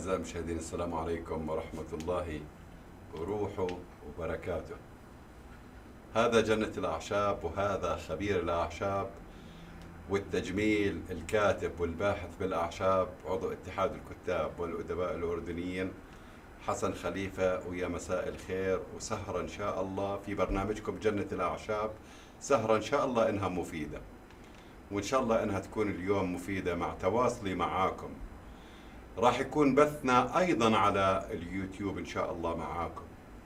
أعزائي المشاهدين، السلام عليكم ورحمة الله وروحه وبركاته. هذا جنة الأعشاب، وهذا خبير الأعشاب والتجميل، الكاتب والباحث بالأعشاب، عضو اتحاد الكتاب والأدباء الأردنيين، حسن خليفة. ويا مساء الخير وسهرة إن شاء الله في برنامجكم جنة الأعشاب. سهرة إن شاء الله إنها مفيدة، وإن شاء الله إنها تكون اليوم مفيدة مع تواصلي معاكم. راح يكون بثنا أيضا على اليوتيوب إن شاء الله معاكم،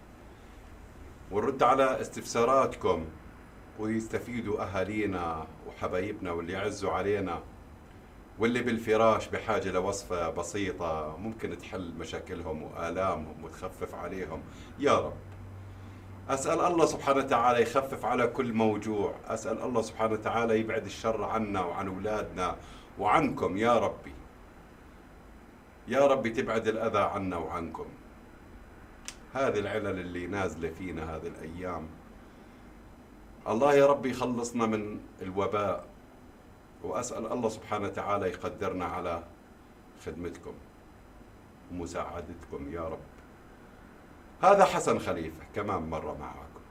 ونرد على استفساراتكم ويستفيدوا أهالينا وحبايبنا واللي يعزوا علينا واللي بالفراش بحاجة لوصفة بسيطة ممكن تحل مشاكلهم وآلامهم وتخفف عليهم يا رب. أسأل الله سبحانه وتعالى يخفف على كل موجوع، أسأل الله سبحانه وتعالى يبعد الشر عنا وعن أولادنا وعنكم يا ربي، يا ربي تبعد الأذى عنا وعنكم. هذه العلل اللي نازلة فينا هذه الأيام، الله يا ربي يخلصنا من الوباء، وأسأل الله سبحانه وتعالى يقدرنا على خدمتكم ومساعدتكم يا رب. هذا حسن خليفة كمان مرة معاكم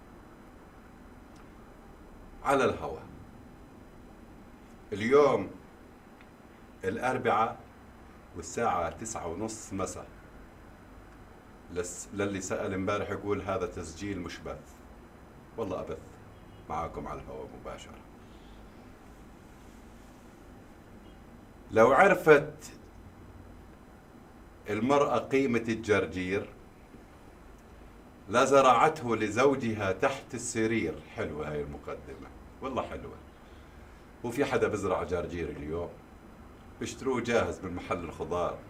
على الهواء. اليوم الأربعاء والساعة 9:30 مساء. للي سأل امبارح يقول هذا تسجيل مش بث، والله أبث معاكم على الهواء مباشرة. لو عرفت المرأة قيمة الجرجير لزرعته لزوجها تحت السرير. حلوة هاي المقدمة، والله حلوة. وفي حدا بزرع جرجير اليوم؟ بيشتروه جاهز من محل الخضار.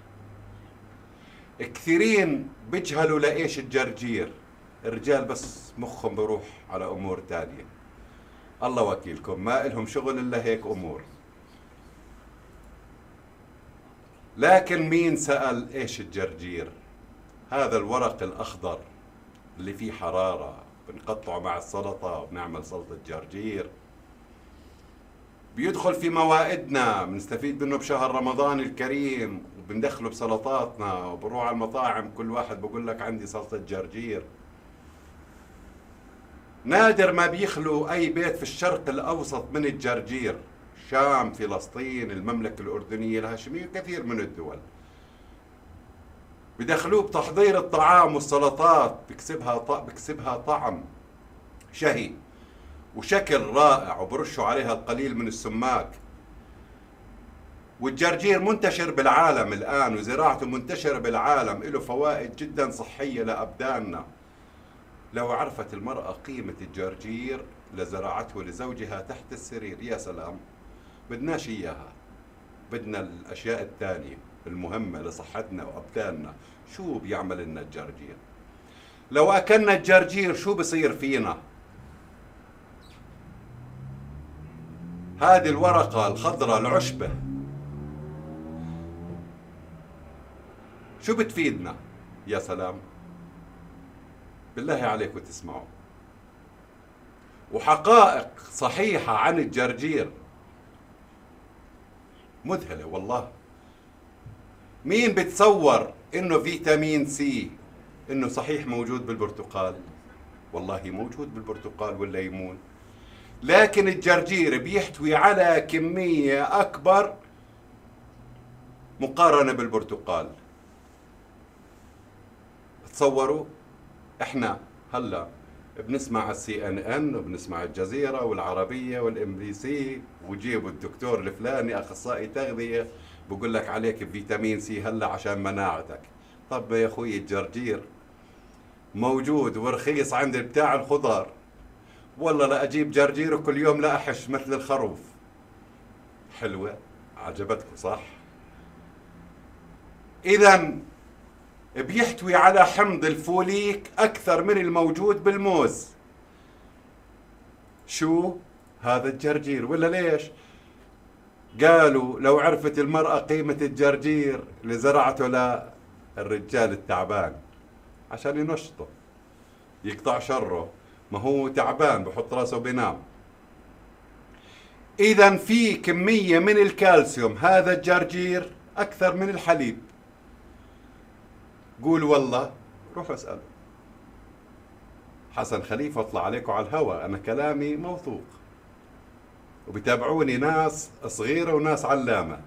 كثيرين بيجهلوا لإيش الجرجير، الرجال بس مخهم بروح على أمور تانية. الله وكيلكم، ما إلهم شغل إلا هيك أمور. لكن مين سأل إيش الجرجير؟ هذا الورق الأخضر اللي فيه حرارة، بنقطعه مع السلطة وبنعمل سلطة جرجير، بيدخل في موائدنا، بنستفيد منه بشهر رمضان الكريم، وبندخله بسلطاتنا، وبنروح على المطاعم كل واحد بقول لك عندي سلطة جرجير. نادر ما بيخلو أي بيت في الشرق الأوسط من الجرجير. شام، فلسطين، المملكة الأردنية الهاشمية، كثير من الدول بدخلوه بتحضير الطعام والسلطات، بكسبها طعم شهي وشكل رائع، وبرشوا عليها القليل من السماك. والجرجير منتشر بالعالم الآن، وزراعته منتشرة بالعالم، له فوائد جدا صحية لأبداننا. لو عرفت المرأة قيمة الجرجير لزرعته لزوجها تحت السرير. يا سلام، بدناش إياها، بدنا الأشياء الثانية المهمة لصحتنا وأبداننا. شو بيعمل لنا الجرجير؟ لو أكلنا الجرجير شو بصير فينا؟ هذه الورقة الخضراء العشبة شو بتفيدنا؟ يا سلام، بالله عليكم تسمعوا. وحقائق صحيحة عن الجرجير مذهلة والله. مين بتصور انه فيتامين سي انه صحيح موجود بالبرتقال؟ والله موجود بالبرتقال والليمون، لكن الجرجير بيحتوي على كمية أكبر مقارنة بالبرتقال. تصوروا، احنا هلا بنسمع CNN وبنسمع الجزيرة والعربية والMBC، وجيبوا الدكتور الفلاني أخصائي تغذية بقول لك عليك فيتامين سي هلا عشان مناعتك. طب يا أخوي الجرجير موجود ورخيص عند بتاع الخضار، والله لا أجيب جرجير كل يوم لا أحش مثل الخروف. حلوة، عجبتكم صح؟ إذن بيحتوي على حمض الفوليك أكثر من الموجود بالموز. شو هذا الجرجير؟ ولا ليش قالوا لو عرفت المرأة قيمة الجرجير لزرعته للرجال التعبان عشان ينشطه يقطع شره، ما هو تعبان بحط راسه بينام. إذن في كمية من الكالسيوم هذا الجرجير أكثر من الحليب. قول والله، روحوا اسألوا حسن خليفة، اطلع عليكم على الهواء، أنا كلامي موثوق وبتابعوني ناس صغيرة وناس علامة.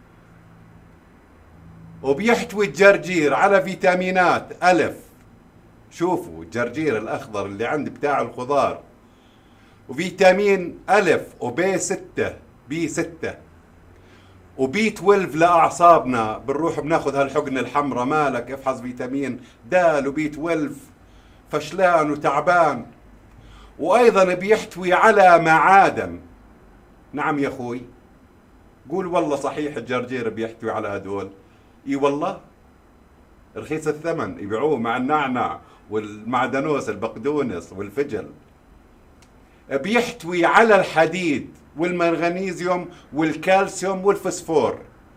وبيحتوي الجرجير على فيتامينات ألف، شوفوا الجرجير الأخضر اللي عندي بتاع الخضار، وفيتامين ألف وبي 6 بي 6 وبي 12 لأعصابنا، بنروح بناخذ هالحقنة الحمراء مالك افحص فيتامين د وبي 12 فشلان وتعبان. وأيضا بيحتوي على معادن. نعم يا أخوي، قول والله صحيح الجرجير بيحتوي على هدول. اي والله رخيص الثمن، يبيعوه مع النعنع والمعدنوس البقدونس والفجل. بيحتوي على الحديد والمغنيسيوم والكالسيوم والفسفور،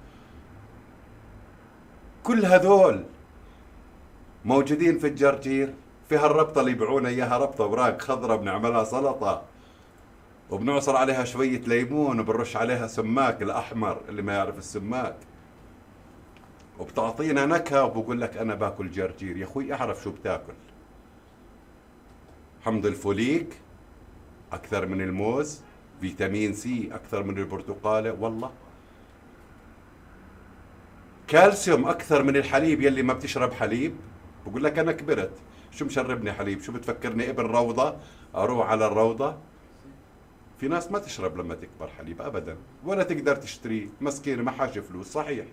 كل هذول موجودين في الجرجير. في هالربطة اللي يبيعونا اياها، ربطة اوراق خضراء بنعملها سلطة وبنعصر عليها شوية ليمون وبنرش عليها سماك الأحمر اللي ما يعرف السماك، وبتعطينا نكهة وبقول لك أنا باكل جرجير. يا أخوي أعرف شو بتاكل. حمض الفوليك أكثر من الموز، فيتامين سي أكثر من البرتقالة، والله كالسيوم أكثر من الحليب. يلي ما بتشرب حليب بقول لك أنا كبرت، شو مشربني حليب؟ شو بتفكرني ابن روضة أروح على الروضة؟ في ناس ما تشرب لما تكبر حليب أبدا، ولا تقدر تشتريه، مسكينة ما حاجة فلوس. صحيح.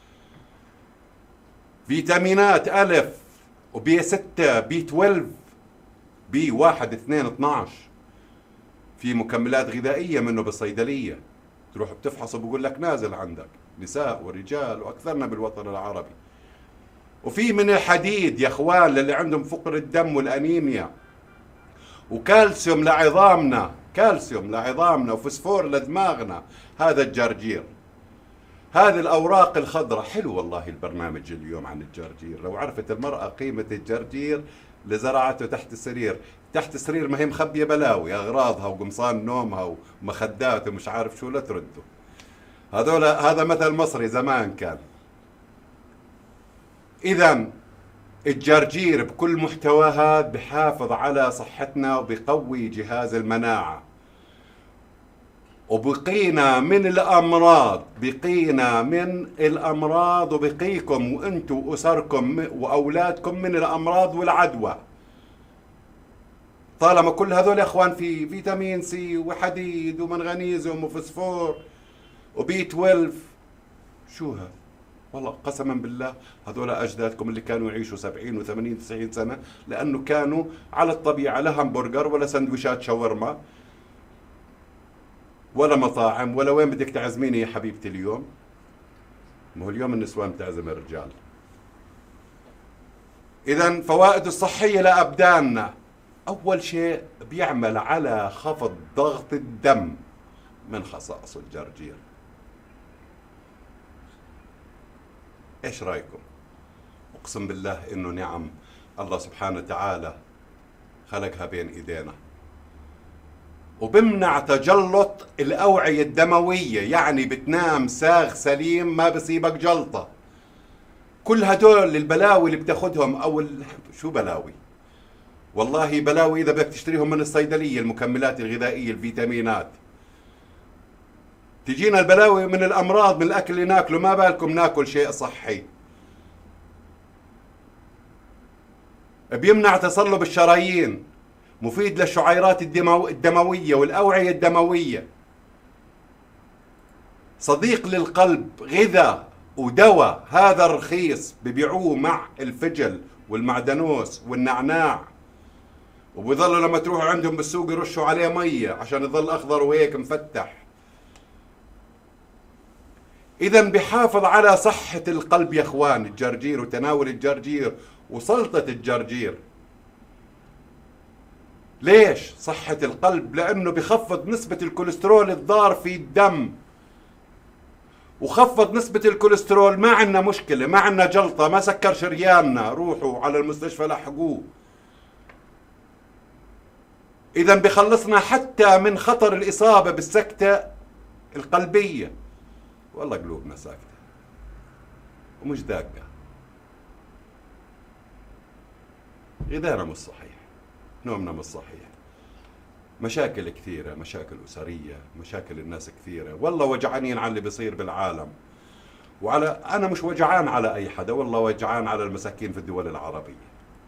فيتامينات ألف وبي 6 بي 12 بي 1 2 12. في مكملات غذائية منه بالصيدلية، تروح بتفحصه بقول لك نازل عندك، نساء ورجال وأكثرنا بالوطن العربي. وفي من الحديد يا اخوان للي عندهم فقر الدم والأنيميا، وكالسيوم لعظامنا، كالسيوم لعظامنا وفسفور لدماغنا. هذا الجرجير، هذه الأوراق الخضراء. حلو والله البرنامج اليوم عن الجرجير. لو عرفت المرأة قيمة الجرجير لزرعته تحت السرير. تحت السرير ما هي مخبية بلاوي، أغراضها وقمصان نومها ومخدات ومش عارف شو، لا تردوا هذول. هذا مثل مصري زمان كان. إذا الجرجير بكل محتواها بحافظ على صحتنا وبقوي جهاز المناعة، وبقينا من الأمراض، بقينا من الأمراض، وبقيكم وأنتم وأسركم وأولادكم من الأمراض والعدوى. طالما كل هذول يا أخوان في فيتامين سي وحديد ومنغنيزيوم وفسفور وبي 12. شو هذا؟ والله قسما بالله هذول أجدادكم اللي كانوا يعيشوا 70 و80 90 سنة، لأنه كانوا على الطبيعة، لا همبرجر ولا سندويشات شاورما ولا مطاعم ولا وين بدك تعزميني يا حبيبتي اليوم. ما هو اليوم النسوان بتعزم الرجال. إذا فوائد الصحية لأبداننا، أول شيء بيعمل على خفض ضغط الدم، من خصائص الجرجير. إيش رأيكم؟ أقسم بالله إنه نعم الله سبحانه وتعالى خلقها بين إيدينا. وبمنع تجلط الأوعية الدموية، يعني بتنام ساغ سليم ما بصيبك جلطة. كل هدول البلاوي اللي بتاخدهم أو شو بلاوي؟ والله بلاوي إذا بدك تشتريهم من الصيدلية، المكملات الغذائية الفيتامينات. تجينا البلاوي من الأمراض من الأكل اللي ناكله، ما بالكم ناكل شيء صحي. بيمنع تصلب الشرايين، مفيد للشعيرات الدموية والأوعية الدموية، صديق للقلب، غذاء ودواء. هذا رخيص، ببيعوه مع الفجل والمعدنوس والنعناع، وبيظلوا لما تروحوا عندهم بالسوق يرشوا عليه مية عشان يظل أخضر وهيك مفتح. إذا بحافظ على صحة القلب يا إخوان الجرجير، وتناول الجرجير وسلطة الجرجير. ليش صحة القلب؟ لأنه بخفض نسبة الكوليسترول الضار في الدم، وخفض نسبة الكوليسترول. ما عندنا مشكلة، ما عندنا جلطة، ما سكر شرياننا، روحوا على المستشفى لحقوه. إذا بخلصنا حتى من خطر الإصابة بالسكتة القلبية. والله قلوبنا ساكتة ومش داقة. غذانا مش صحيح، نومنا مش صحيح، مشاكل كثيرة، مشاكل أسرية، مشاكل الناس كثيرة، والله وجعانين على اللي بيصير بالعالم. أنا مش وجعان على أي حدا، والله وجعان على المساكين في الدول العربية.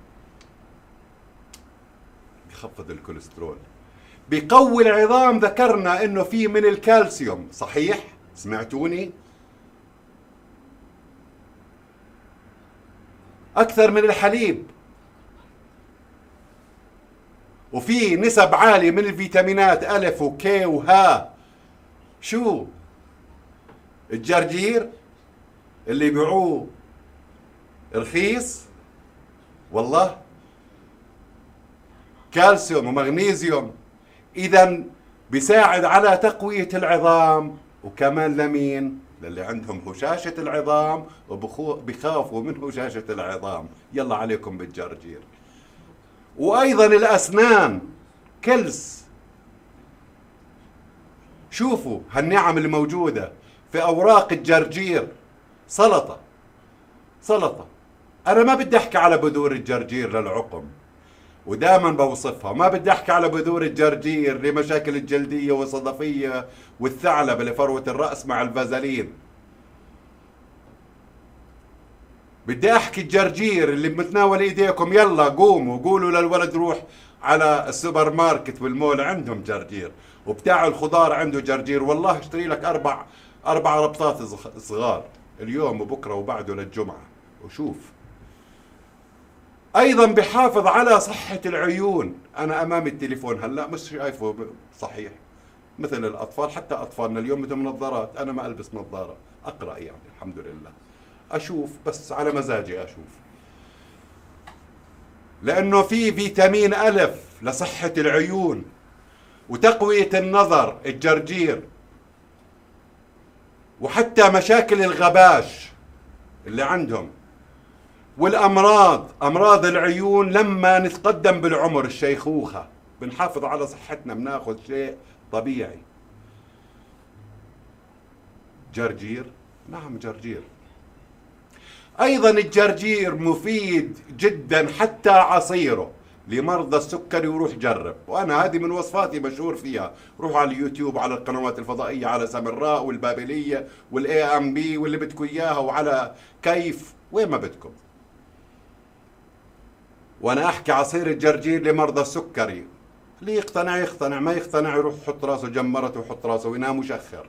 بيخفض الكوليسترول، بيقوي العظام، ذكرنا إنه في من الكالسيوم، صحيح؟ سمعتوني؟ أكثر من الحليب. وفي نسب عالية من الفيتامينات ألف وكي وها. شو؟ الجرجير اللي يبيعوه رخيص، والله كالسيوم ومغنيسيوم، إذا بيساعد على تقوية العظام. وكمان لمين؟ للي عندهم هشاشة العظام وبخافوا من هشاشة العظام، يلا عليكم بالجرجير. وأيضا الأسنان، كلس. شوفوا هالنعم اللي موجودة في أوراق الجرجير. سلطة، سلطة. أنا ما بدي أحكي على بذور الجرجير للعقم، ودائما بوصفها. ما بدي أحكي على بذور الجرجير لمشاكل الجلدية والصدفية والثعلب لفروة الرأس مع الفازلين. بدي أحكي الجرجير اللي بمتناول إيديكم. يلا قوموا قولوا للولد روح على السوبر ماركت والمول، عندهم جرجير. وبتاع الخضار عنده جرجير. والله اشتري لك أربع ربطات صغار اليوم وبكرة وبعده للجمعة وشوف. أيضا بحافظ على صحة العيون. أنا أمام التليفون هلأ مش شايفه صحيح مثل الأطفال، حتى أطفالنا اليوم بدهم نظارات. أنا ما ألبس نظارة، أقرأ يعني الحمد لله، أشوف بس على مزاجي أشوف، لأنه في فيتامين ألف لصحة العيون وتقوية النظر الجرجير. وحتى مشاكل الغباش اللي عندهم والأمراض، أمراض العيون لما نتقدم بالعمر، الشيخوخة، بنحافظ على صحتنا، بناخذ شيء طبيعي. جرجير، نعم جرجير. أيضا الجرجير مفيد جدا، حتى عصيره لمرضى السكري. وروح جرب، وأنا هذه من وصفاتي مشهور فيها. روحوا على اليوتيوب، على القنوات الفضائية، على سامراء والبابلية والأي أم بي واللي بدكم إياها، وعلى كيف وين ما بدكم. وأنا أحكي عصير الجرجير لمرضى السكري. اللي يقتنع يقتنع، ما يقتنع يروح يحط راسه جمرته ويحط راسه وينام ويشخر.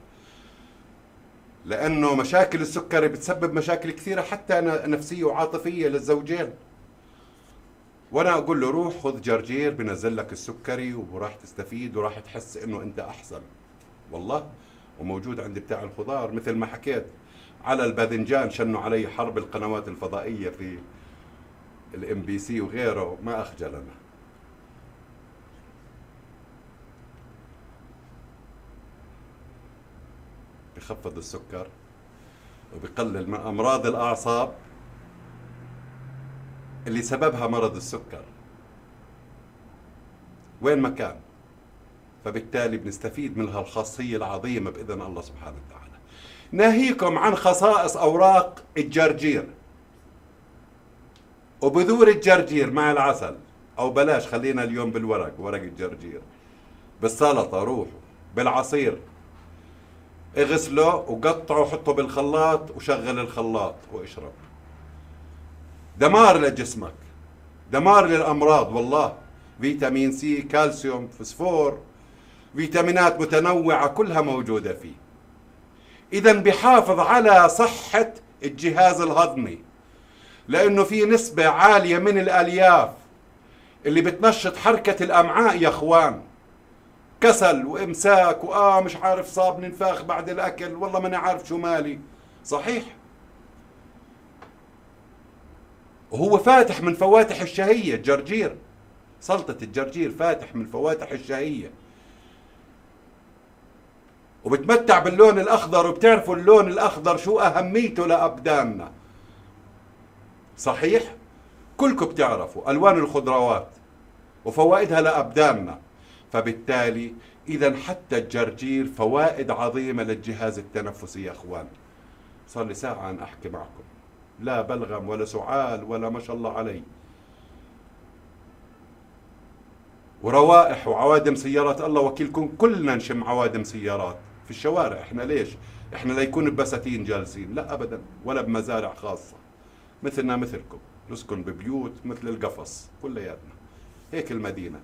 لأنه مشاكل السكري بتسبب مشاكل كثيرة حتى نفسية وعاطفية للزوجين. وأنا أقول له روح خذ جرجير بنزل لك السكري وراح تستفيد وراح تحس إنه أنت أحسن. والله. وموجود عند بتاع الخضار مثل ما حكيت على الباذنجان. شنوا علي حرب القنوات الفضائية في الام بي سي وغيره، ما أخجلنا. بخفض السكر وبقلل من أمراض الأعصاب اللي سببها مرض السكر وين ما كان. فبالتالي بنستفيد من هالخاصية العظيمة بإذن الله سبحانه وتعالى. ناهيكم عن خصائص أوراق الجرجير وبذور الجرجير مع العسل، أو بلاش خلينا اليوم بالورق، ورق الجرجير، بالسلطة، روحوا بالعصير، اغسله وقطعه وحطه بالخلاط وشغل الخلاط واشرب. دمار لجسمك، دمار للأمراض. والله فيتامين سي، كالسيوم، فسفور، فيتامينات متنوعة كلها موجودة فيه. إذا بحافظ على صحة الجهاز الهضمي، لأنه في نسبة عالية من الألياف اللي بتنشط حركة الأمعاء يا أخوان. كسل وإمساك مش عارف صاب ننفاخ بعد الأكل، والله ما أنا عارف شو مالي. صحيح. وهو فاتح من فواتح الشهية الجرجير. سلطة الجرجير فاتح من فواتح الشهية، وبتمتع باللون الأخضر. وبتعرفوا اللون الأخضر شو أهميته لأبداننا. صحيح. كلكم بتعرفوا ألوان الخضروات وفوائدها لأبداننا. فبالتالي إذا حتى الجرجير فوائد عظيمة للجهاز التنفسي يا أخوان. صار لي ساعة أن أحكي معكم، لا بلغم ولا سعال ولا ما شاء الله علي. وروائح وعوادم سيارات، الله وكيلكم كلنا نشم عوادم سيارات في الشوارع. احنا ليش؟ احنا لا يكون ببساتين جالسين، لا ابدا، ولا بمزارع خاصة، مثلنا مثلكم، نسكن ببيوت مثل القفص كلياتنا، هيك المدينة.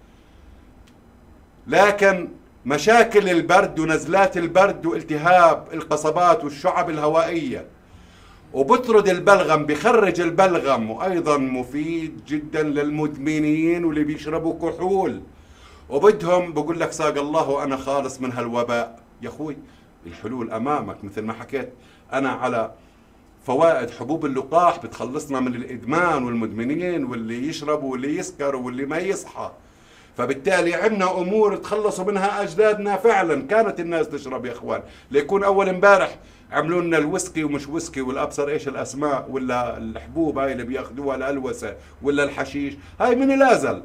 لكن مشاكل البرد ونزلات البرد والتهاب القصبات والشعب الهوائية، وبطرد البلغم، بخرج البلغم، وأيضا مفيد جدا للمدمنين واللي بيشربوا كحول وبدهم، بقول لك ساق الله وأنا خالص من هالوباء. يا أخوي الحلول أمامك، مثل ما حكيت أنا على فوائد حبوب اللقاح بتخلصنا من الإدمان والمدمنين واللي يشربوا واللي يسكروا واللي ما يصحى. فبالتالي عندنا امور تخلصوا منها اجدادنا، فعلا كانت الناس تشرب يا اخوان. ليكون اول امبارح عملوا لنا الويسكي ومش ويسكي والابصر ايش الاسماء، ولا الحبوب هاي اللي بياخذوها الالوسه، ولا الحشيش، هاي من الازل.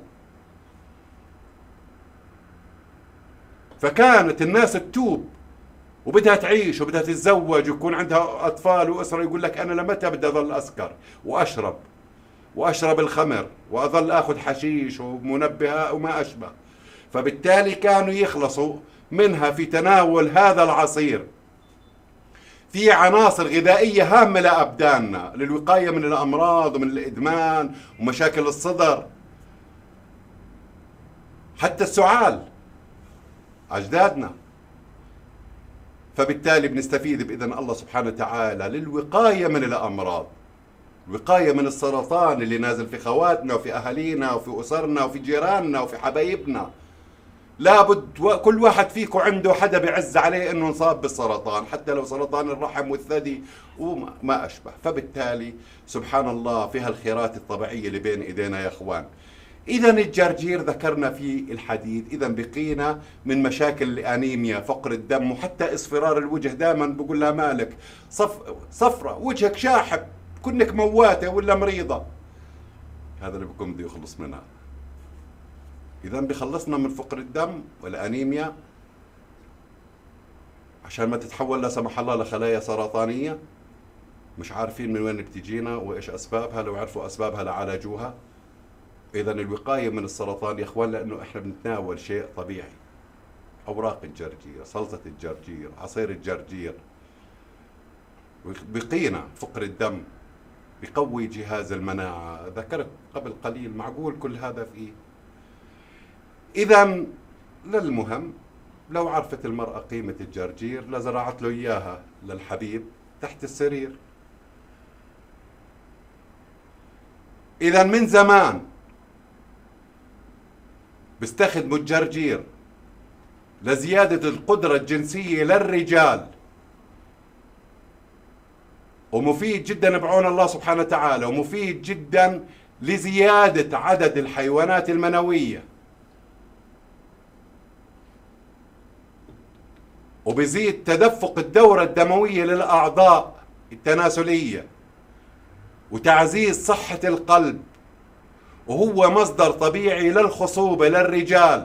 فكانت الناس تتوب وبدها تعيش وبدها تتزوج ويكون عندها اطفال واسره، يقول لك انا لمتى بدي اظل اسكر واشرب الخمر واظل اخذ حشيش ومنبهات وما اشبه. فبالتالي كانوا يخلصوا منها في تناول هذا العصير. في عناصر غذائية هامة لأبداننا للوقاية من الأمراض ومن الإدمان ومشاكل الصدر، حتى السعال أجدادنا. فبالتالي بنستفيد بإذن الله سبحانه وتعالى للوقاية من الأمراض، وقاية من السرطان اللي نازل في خواتنا وفي أهالينا وفي أسرنا وفي جيراننا وفي حبايبنا. لابد كل واحد فيكم عنده حدا بيعز عليه انه انصاب بالسرطان، حتى لو سرطان الرحم والثدي وما أشبه. فبالتالي سبحان الله فيها الخيرات الطبيعية اللي بين إيدينا يا أخوان. إذا الجرجير ذكرنا فيه الحديد، إذا بقينا من مشاكل الأنيميا، فقر الدم، وحتى اصفرار الوجه. دائما بقول لها مالك صفرة، وجهك شاحب، كنك مواتة ولا مريضة. هذا اللي بكون بده يخلص منها. إذا بخلصنا من فقر الدم والأنيميا عشان ما تتحول لا سمح الله لخلايا سرطانية مش عارفين من وين بتجينا وإيش أسبابها، لو عرفوا أسبابها لعالجوها. إذا الوقاية من السرطان يا إخوان، لأنه إحنا بنتناول شيء طبيعي، أوراق الجرجير، سلطة الجرجير، عصير الجرجير، بقينا فقر الدم، بقوي جهاز المناعة. ذكرت قبل قليل، معقول كل هذا فيه. إذا للمهم لو عرفت المرأة قيمة الجرجير لزرعت له إياها للحبيب تحت السرير. إذا من زمان بيستخدموا الجرجير لزيادة القدرة الجنسية للرجال، ومفيد جدا بعون الله سبحانه وتعالى، ومفيد جدا لزيادة عدد الحيوانات المنوية، وبزيد تدفق الدورة الدموية للأعضاء التناسلية، وتعزيز صحة القلب، وهو مصدر طبيعي للخصوبة للرجال.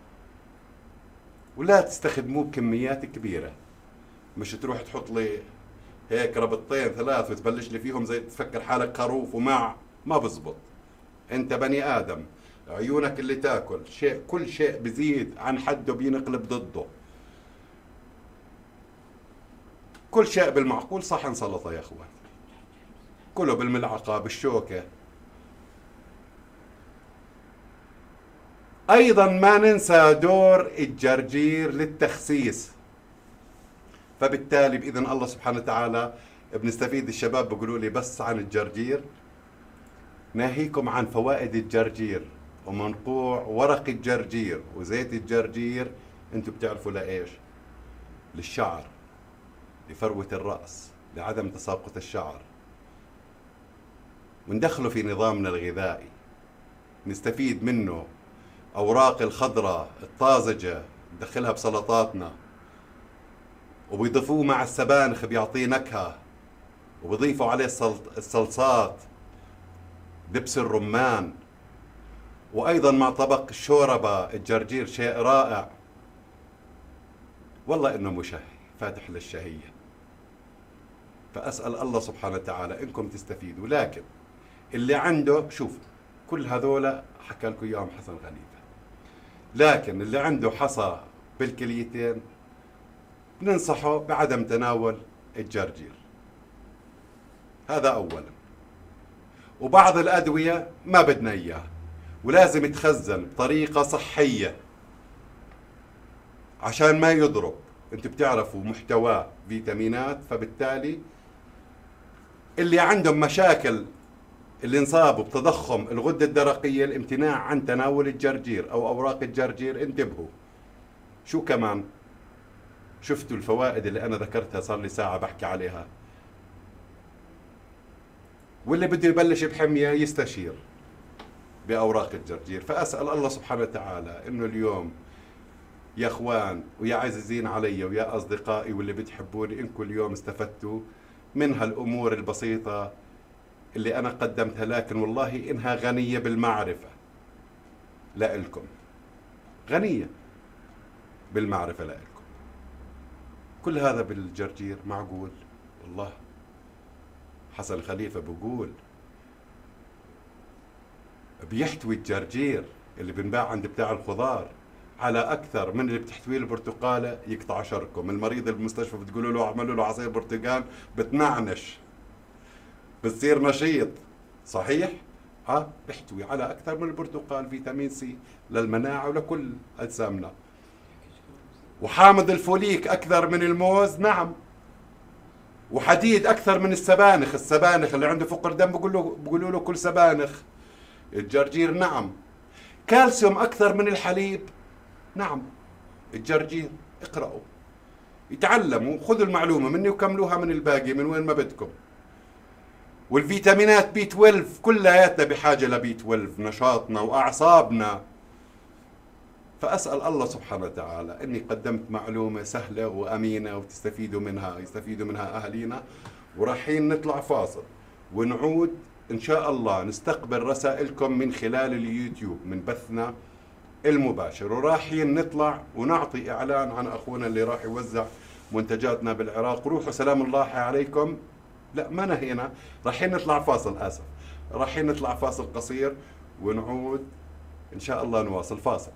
ولا تستخدموه بكميات كبيرة، مش تروح تحط لي هيك ربطتين ثلاث وتبلش لي فيهم زي تفكر حالك خروف ما بزبط. انت بني آدم، عيونك اللي تاكل شيء، كل شيء بزيد عن حده بينقلب ضده. كل شيء بالمعقول. صحن سلطة يا اخوان، كله بالملعقة بالشوكة. ايضا ما ننسى دور الجرجير للتخسيس. فبالتالي باذن الله سبحانه وتعالى بنستفيد. الشباب بيقولوا لي بس عن الجرجير، ناهيكم عن فوائد الجرجير ومنقوع ورق الجرجير وزيت الجرجير. انتم بتعرفوا لايش؟ للشعر، لفروة الرأس، لعدم تساقط الشعر، وندخله في نظامنا الغذائي، نستفيد منه. أوراق الخضراء الطازجة ندخلها بسلطاتنا، وبيضيفوه مع السبانخ بيعطيه نكهة، وبيضيفوا عليه الصلصات، دبس الرمان، وأيضا مع طبق الشوربة. الجرجير شيء رائع والله، إنه مشهي فاتح للشهية. فأسأل الله سبحانه وتعالى إنكم تستفيدوا. لكن اللي عنده، شوف كل هذولا حكى لكم إياهم حسن غنيفة، لكن اللي عنده حصى بالكليتين بننصحه بعدم تناول الجرجير، هذا أولا. وبعض الأدوية ما بدنا إياها، ولازم يتخزن بطريقة صحية عشان ما يضرب. انتوا بتعرفوا محتواه فيتامينات، فبالتالي اللي عندهم مشاكل، اللي انصابوا بتضخم الغدة الدرقية، الامتناع عن تناول الجرجير أو أوراق الجرجير انتبهوا. شو كمان؟ شفتوا الفوائد اللي أنا ذكرتها، صار لي ساعة بحكي عليها. واللي بده يبلش بحمية يستشير بأوراق الجرجير. فأسأل الله سبحانه وتعالى إنه اليوم يا اخوان ويا عزيزين علي ويا اصدقائي واللي بتحبوني، انكم اليوم استفدتوا من هالامور البسيطة اللي انا قدمتها، لكن والله انها غنية بالمعرفة لإلكم، غنية بالمعرفة لإلكم. كل هذا بالجرجير، معقول؟ والله حسن خليفة بقول بيحتوي الجرجير اللي بنباع عند بتاع الخضار على اكثر من اللي بتحتويه البرتقاله. يقطع شركم، المريض بالمستشفى بتقولوا له اعملوا له عصير برتقال، بتنعنش، بتصير نشيط. صحيح؟ بيحتوي على اكثر من البرتقال فيتامين سي للمناعه ولكل اجسامنا. وحامض الفوليك اكثر من الموز، نعم. وحديد اكثر من السبانخ. السبانخ اللي عنده فقر دم بيقولوا له كل سبانخ. الجرجير نعم. كالسيوم اكثر من الحليب، نعم. الجرجير. اقرأوا، يتعلموا، خذوا المعلومة مني وكملوها من الباقي من وين ما بدكم. والفيتامينات بي 12 كلياتنا بحاجة لبي 12، نشاطنا وأعصابنا. فأسأل الله سبحانه وتعالى أني قدمت معلومة سهلة وأمينة وتستفيدوا منها، يستفيدوا منها أهالينا. ورايحين نطلع فاصل ونعود إن شاء الله نستقبل رسائلكم من خلال اليوتيوب من بثنا المباشر. ورايحين نطلع ونعطي إعلان عن أخونا اللي راح يوزع منتجاتنا بالعراق. روحوا سلام الله عليكم. لا ما نهينا، رايحين نطلع فاصل، آسف، رايحين نطلع فاصل قصير ونعود إن شاء الله نواصل. فاصل.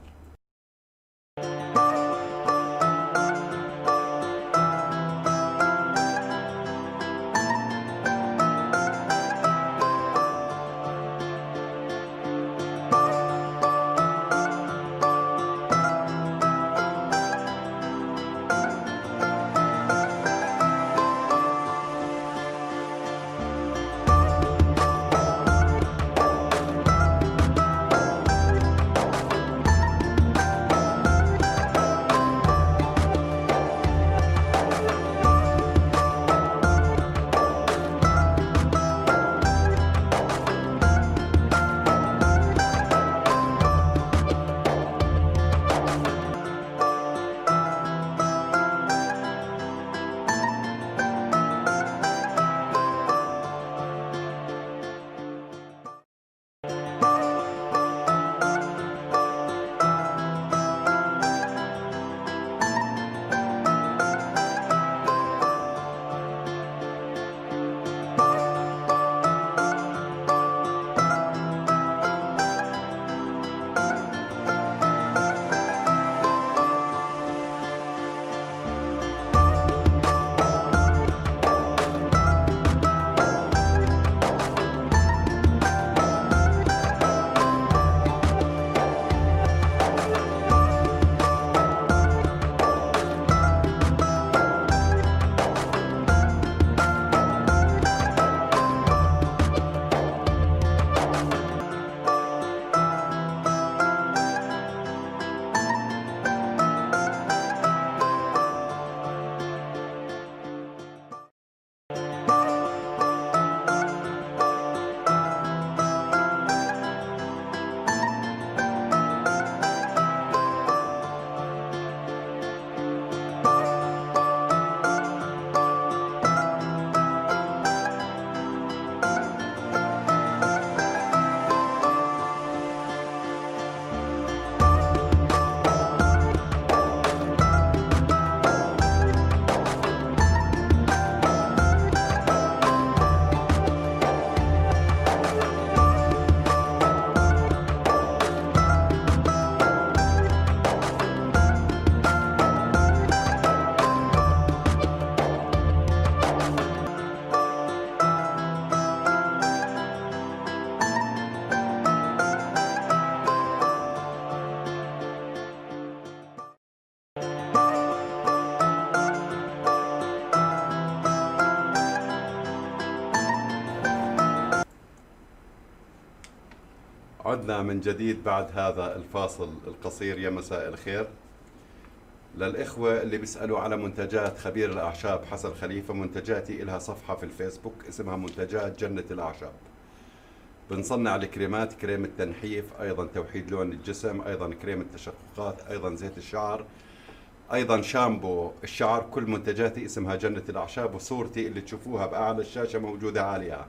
عدنا من جديد بعد هذا الفاصل القصير. يا مساء الخير للإخوة اللي بيسألوا على منتجات خبير الأعشاب حسن خليفة. منتجاتي إلها صفحة في الفيسبوك اسمها منتجات جنة الأعشاب. بنصنع الكريمات، كريم التنحيف، أيضا توحيد لون الجسم، أيضا كريم التشققات، أيضا زيت الشعر، أيضا شامبو الشعر. كل منتجاتي اسمها جنة الأعشاب، وصورتي اللي تشوفوها بأعلى الشاشة موجودة عليها.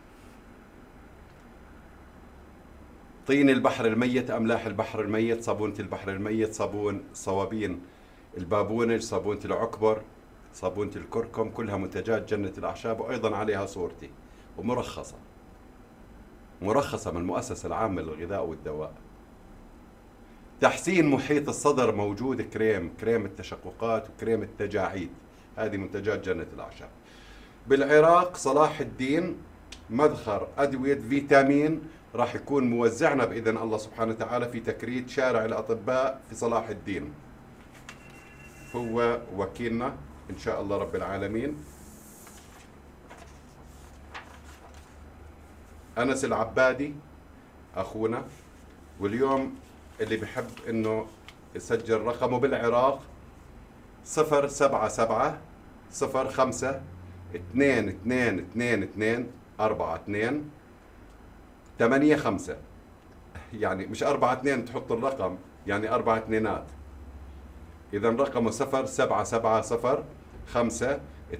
طين البحر الميت، أملاح البحر الميت، صابونة البحر الميت، صابون صوابين البابونج، صابونة العكبر، صابونة الكركم، كلها منتجات جنة الأعشاب، وأيضا عليها صورتي ومرخصة من المؤسسة العامة للغذاء والدواء. تحسين محيط الصدر موجود كريم التشققات وكريم التجاعيد، هذه منتجات جنة الأعشاب. بالعراق صلاح الدين مدخر أدوية فيتامين راح يكون موزعنا بإذن الله سبحانه وتعالى في تكريت شارع الأطباء في صلاح الدين، هو وكيلنا إن شاء الله رب العالمين. أنس العبادي أخونا، واليوم اللي بحب إنه يسجل رقمه بالعراق 077 05 2222 42 85. يعني مش 42 تحط الرقم، يعني 4 2. إذا رقمه 0770 5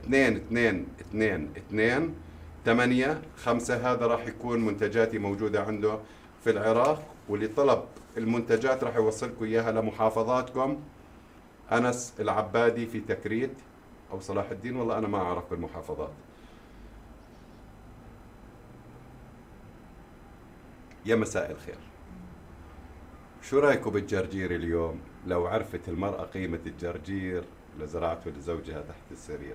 2222 85. هذا راح يكون منتجاتي موجودة عنده في العراق، واللي طلب المنتجات راح يوصلكم إياها لمحافظاتكم. أنس العبادي في تكريت أو صلاح الدين، والله أنا ما أعرف بالمحافظات. يا مساء الخير، شو رايكم بالجرجير اليوم؟ لو عرفت المرأة قيمة الجرجير لزرعته لزوجها تحت السرير.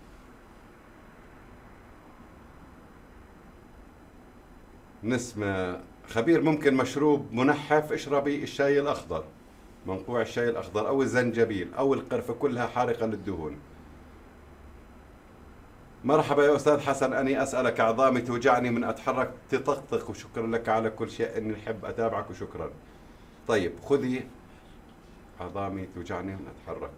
نسمة خبير، ممكن مشروب منحف، اشربي الشاي الأخضر، منقوع الشاي الأخضر أو الزنجبيل أو القرفة، كلها حارقة للدهون. مرحبا يا أستاذ حسن، أني أسألك، عظامي توجعني من أتحرك تطقطق، وشكرا لك على كل شيء، إني أحب أتابعك وشكرا. طيب خذي، عظامي توجعني من أتحرك.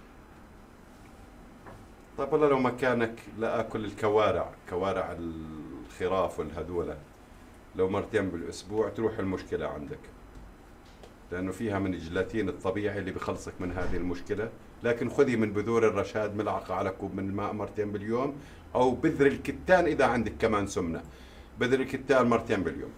طيب والله لو مكانك لا أكل الكوارع، كوارع الخراف والهدولة، لو مرتين بالأسبوع تروح المشكلة عندك، لأنه فيها من الجيلاتين الطبيعي اللي بخلصك من هذه المشكلة. لكن خذي من بذور الرشاد ملعقة على كوب من الماء مرتين باليوم، أو بذر الكتان إذا عندك كمان سمنة، بذر الكتان مرتين باليوم.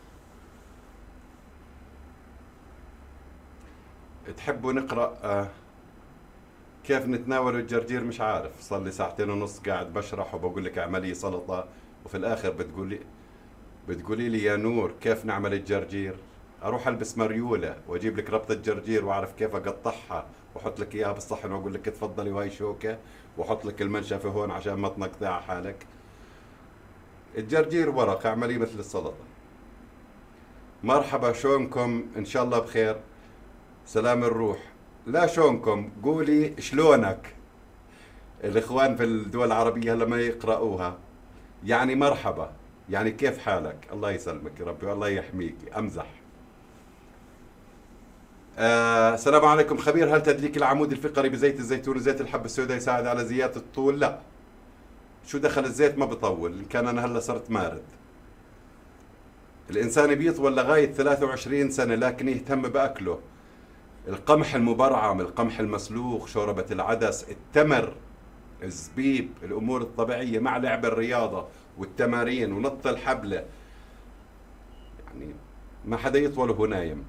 تحبوا نقرأ كيف نتناول الجرجير؟ مش عارف، صار لي 2.5 ساعة قاعد بشرح وبقول لك اعملي سلطة، وفي الآخر بتقولي لي يا نور كيف نعمل الجرجير؟ اروح البس مريوله واجيب لك ربطه جرجير واعرف كيف اقطعها واحط لك اياها بالصحن واقول لك تفضلي وهي شوكه، واحط لك المنشفه هون عشان ما تنقطع على حالك. الجرجير ورق، اعمليه مثل السلطه. مرحبا، شلونكم؟ ان شاء الله بخير. سلام الروح. لا شلونكم، قولي شلونك. الاخوان في الدول العربيه هلا ما يقرأوها. يعني مرحبا، يعني كيف حالك؟ الله يسلمك يا ربي والله يحميك. امزح. السلام عليكم خبير، هل تدليك العمود الفقري بزيت الزيتون وزيت الحب السوداء يساعد على زيادة الطول؟ لا. شو دخل الزيت؟ ما بطول، إن كان أنا هلا صرت مارد. الإنسان بيطول لغاية 23 سنة لكن يهتم بأكله. القمح المبرعم، القمح المسلوخ، شوربة العدس، التمر، الزبيب، الأمور الطبيعية مع لعب الرياضة والتمارين ونط الحبلة، يعني ما حدا يطول وهو نايم.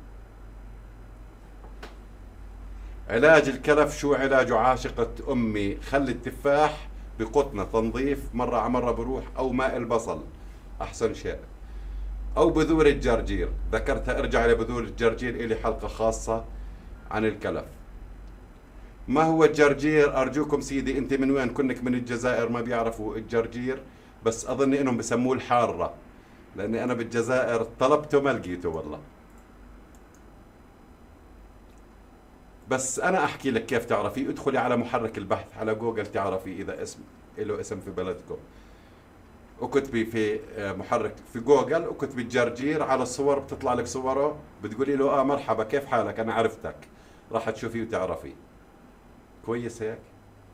علاج الكلف شو علاجه؟ عاشقة أمي، خلي التفاح بقطنة تنظيف مرة على مرة بروح، أو ماء البصل أحسن شيء، أو بذور الجرجير. ذكرتها، ارجع لبذور الجرجير، إلي حلقة خاصة عن الكلف. ما هو الجرجير؟ أرجوكم سيدي، أنت من وين؟ كنك من الجزائر ما بيعرفوا الجرجير، بس أظن إنهم بسموه الحارة، لأني أنا بالجزائر طلبته ما لقيته والله. بس أنا أحكي لك كيف تعرفي. ادخلي على محرك البحث على جوجل تعرفي إذا له اسم في بلدكم. وكتبي في محرك في جوجل، وكتبي الجرجير على الصور، بتطلع لك صوره، بتقولي له مرحبا كيف حالك انا عرفتك، راح تشوفيه وتعرفيه. كويس هيك.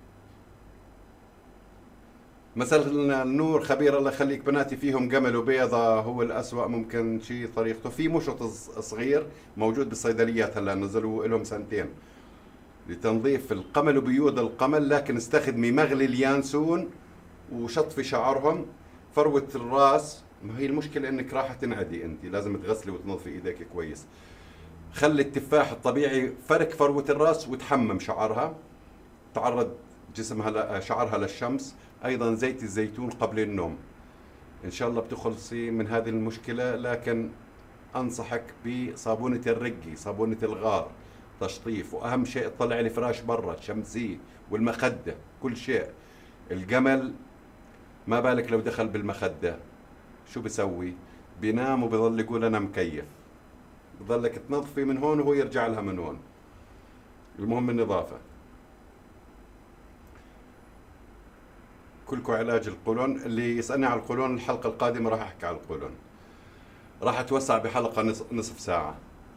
مثلا النور خبير الله يخليك، بناتي فيهم جمل وبيضة هو الأسوأ، ممكن شيء طريقته في مشط صغير موجود بالصيدليات، هلا نزلوا لهم سنتين لتنظيف القمل وبيوض القمل، لكن استخدمي مغلي اليانسون وشطفي شعرهم. فروة الراس، ما هي المشكلة انك راح تنعدي، انت لازم تغسلي وتنظفي ايديك كويس. خلي التفاح الطبيعي فرك فروة الراس وتحمم شعرها، تعرض جسمها شعرها للشمس. ايضا زيت الزيتون قبل النوم، ان شاء الله بتخلصي من هذه المشكلة. لكن انصحك بصابونة الرقي، صابونة الغار، تشطيف. واهم شيء تطلع الفراش برا، الشمسية والمخدة، كل شيء. الجمل ما بالك لو دخل بالمخدة شو بسوي؟ بينام وبظل يقول انا مكيف. بظلك تنظفي من هون وهو يرجع لها من هون. المهم النظافة. كلكم علاج القولون، اللي يسألني على القولون الحلقة القادمة راح أحكي على القولون، راح أتوسع بحلقة نصف ساعة.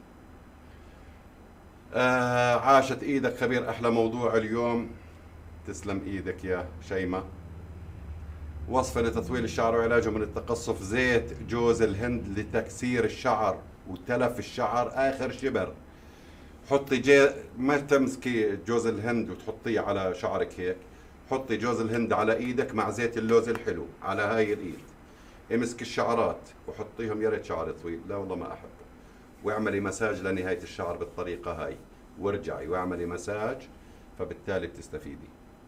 عاشت إيدك خبير، أحلى موضوع اليوم. تسلم إيدك يا شيماء. وصفة لتطويل الشعر وعلاجه من التقصف: زيت جوز الهند لتكسير الشعر وتلف الشعر آخر شبر. حطي ما تمسكي جوز الهند وتحطيه على شعرك هيك، حطي جوز الهند على ايدك مع زيت اللوز الحلو على هاي الايد. امسك الشعرات وحطيهم، يا ريت شعر طويل، لا والله ما احبه. واعملي مساج لنهاية الشعر بالطريقة هاي، وارجعي واعملي مساج، فبالتالي بتستفيدي.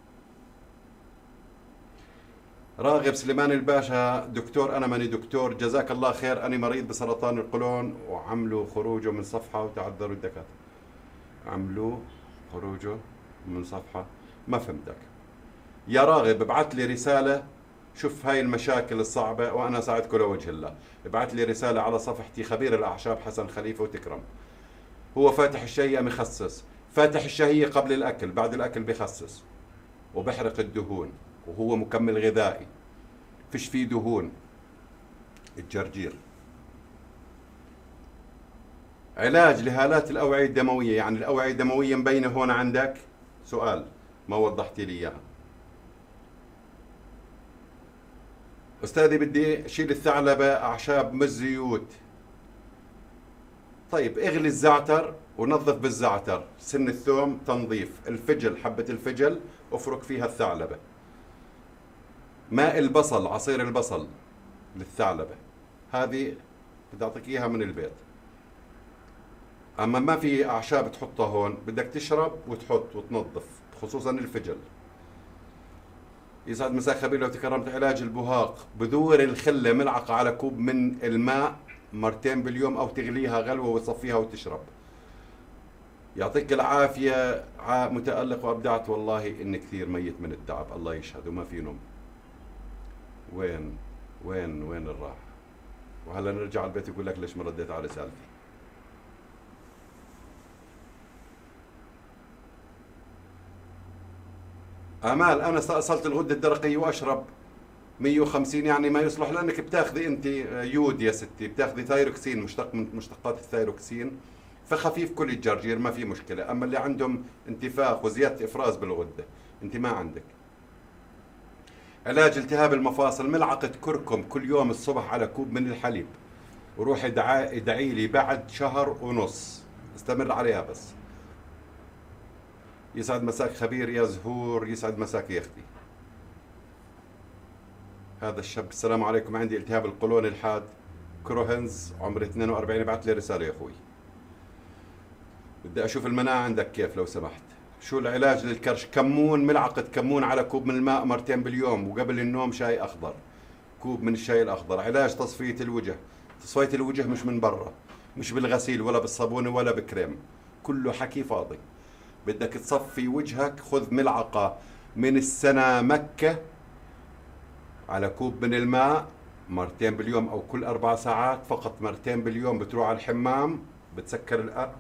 راغب سليمان الباشا: دكتور أنا ماني دكتور، جزاك الله خير، أنا مريض بسرطان القولون وعملوا خروجه من صفحة وتعذروا الدكاترة. عملوا خروجه من صفحة، ما فهمتك يا راغب. ابعث لي رسالة، شوف هاي المشاكل الصعبة وأنا أساعدك لوجه الله. ابعث لي رسالة على صفحتي خبير الأعشاب حسن خليفة وتكرم. هو فاتح الشهية مخسس، فاتح الشهية قبل الأكل، بعد الأكل بخسس وبحرق الدهون، وهو مكمل غذائي فيش فيه دهون. الجرجير علاج لهالات الأوعية الدموية، يعني الأوعية الدموية مبينة هون عندك، سؤال ما وضحتي لي إياها. أستاذي بدي أشيل الثعلبة، أعشاب مش زيوت. طيب اغلي الزعتر ونظف بالزعتر، سن الثوم تنظيف، الفجل حبة الفجل افرك فيها الثعلبة، ماء البصل عصير البصل للثعلبة، هذه بدي أعطيك إياها من البيت. أما ما في أعشاب تحطها هون، بدك تشرب وتحط وتنظف، خصوصا الفجل. يسعد مساك خبير لو تكرمت. علاج البهاق: بذور الخلة ملعقة على كوب من الماء مرتين باليوم، أو تغليها غلوة وتصفيها وتشرب. يعطيك العافية متألق وأبدعت، والله إن كثير ميت من التعب، الله يشهد وما في نوم. وين الراحة؟ وهلا نرجع البيت يقول لك ليش ما رديت على رسالتي. آمال أنا استأصلت الغدة الدرقية وأشرب 150، يعني ما يصلح، لأنك بتاخذي أنت يود يا ستي، بتاخذي ثايروكسين، مشتق من مشتقات الثايروكسين، فخفيف كل الجرجير ما في مشكلة. أما اللي عندهم انتفاخ وزيادة إفراز بالغدة أنت ما عندك. علاج التهاب المفاصل: ملعقة كركم كل يوم الصبح على كوب من الحليب، وروح ادعي لي بعد شهر ونص، استمر عليها بس. يسعد مساك خبير يا زهور، يسعد مساك يا اختي. هذا الشاب: السلام عليكم، عندي التهاب القولون الحاد، كروهنز، عمري 42. ابعث لي رسالة يا اخوي، بدي اشوف المناعة عندك كيف لو سمحت. شو العلاج للكرش؟ كمون، ملعقة كمون على كوب من الماء مرتين باليوم، وقبل النوم شاي اخضر، كوب من الشاي الاخضر. علاج تصفية الوجه: تصفية الوجه مش من برا، مش بالغسيل ولا بالصابونة ولا بكريم، كله حكي فاضي. بدك تصفي وجهك، خذ ملعقة من السنة مكة على كوب من الماء مرتين باليوم، او كل 4 ساعات، فقط مرتين باليوم. بتروح على الحمام، بتسكر الأنف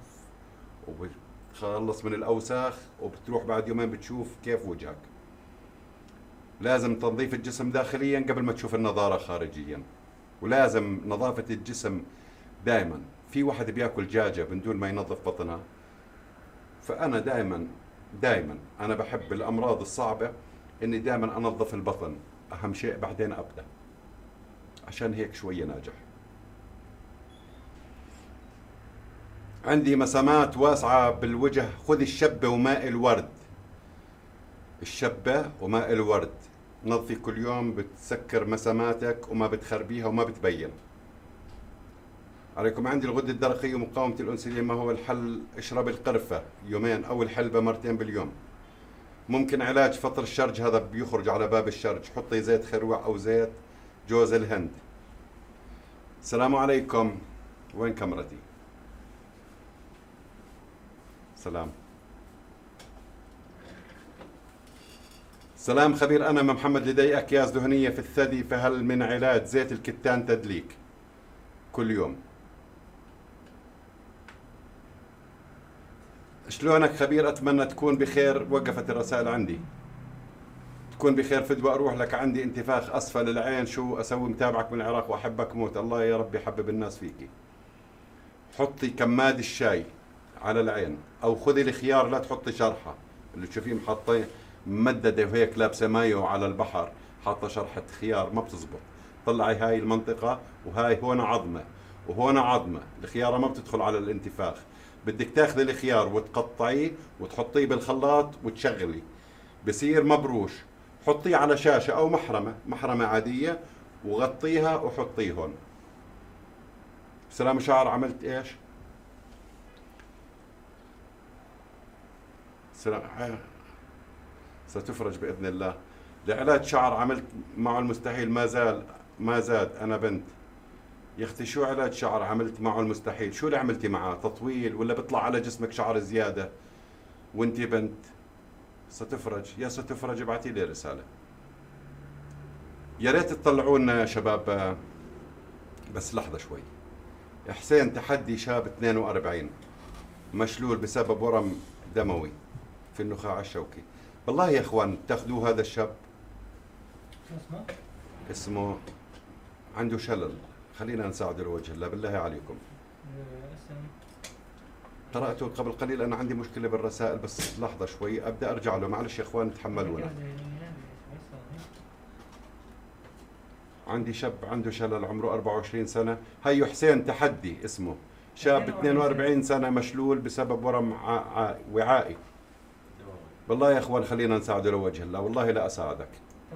وبتخلص من الأوساخ، وبتروح بعد يومين بتشوف كيف وجهك. لازم تنظيف الجسم داخليا قبل ما تشوف النظارة خارجيا. ولازم نظافة الجسم دائما. في واحد بياكل دجاجة من دون ما ينظف بطنها. فأنا دائما أنا بحب الأمراض الصعبة إني دائما أنظف البطن أهم شيء، بعدين أبدأ، عشان هيك شوية ناجح. عندي مسامات واسعة بالوجه، خذ الشبة وماء الورد. الشبة وماء الورد نظفي كل يوم، بتسكر مساماتك وما بتخربيها وما بتبين عليكم. عندي الغدة الدرقية ومقاومة الأنسولين، ما هو الحل؟ اشرب القرفة يومين أو الحلبة مرتين باليوم. ممكن علاج فطر الشرج، هذا بيخرج على باب الشرج، حطي زيت خروع أو زيت جوز الهند. السلام عليكم. وين كاميرتي؟ سلام. سلام خبير، أنا محمد، لدي أكياس دهنية في الثدي، فهل من علاج زيت الكتان تدليك كل يوم؟ شلونك خبير؟ أتمنى تكون بخير. وقفت الرسائل عندي. تكون بخير فدوى، أروح لك. عندي انتفاخ أسفل العين، شو أسوي؟ متابعك من العراق وأحبك موت. الله يا رب يحبب الناس فيكي. حطي كماد الشاي على العين، أو خذي الخيار، لا تحطي شرحة. اللي تشوفيه محطين ممددة وهيك لابسة مايو على البحر، حاطة شرحة خيار، ما بتزبط. طلعي هاي المنطقة، وهاي هون عظمة وهون عظمة. الخيارة ما بتدخل على الانتفاخ. بدك تاخذي الخيار وتقطعيه وتحطيه بالخلاط وتشغلي، بصير مبروش. حطيه على شاشة أو محرمة عادية، وغطيها وحطيه هون. سلام شعر، عملت إيش؟ سلام. ستفرج بإذن الله. لعلاج شعر عملت معه المستحيل، ما زاد. أنا بنت. يا اختي شو علاج شعر عملت معه المستحيل؟ شو اللي عملتي معه؟ تطويل ولا بيطلع على جسمك شعر زيادة وانتي بنت؟ ستفرج، يا ستفرج ابعتي لي رسالة. يا ريت تطلعونا يا شباب. بس لحظة شوي. حسين تحدي، شاب 42، مشلول بسبب ورم دموي في النخاع الشوكي. والله يا اخوان تاخذوه هذا الشاب. اسمه عنده شلل، خلينا نساعده لوجه الله بالله عليكم. قرأته قبل قليل. أنا عندي مشكلة بالرسائل، بس لحظة شوي أبدأ أرجع له. معلش يا إخوان تحملونا. عندي شاب عنده شلل، عمره 24 سنة. هيو حسين تحدي اسمه. شاب 42 سنة مشلول بسبب ورم وعائي. والله يا إخوان خلينا نساعده لوجه الله، والله لا أساعدك.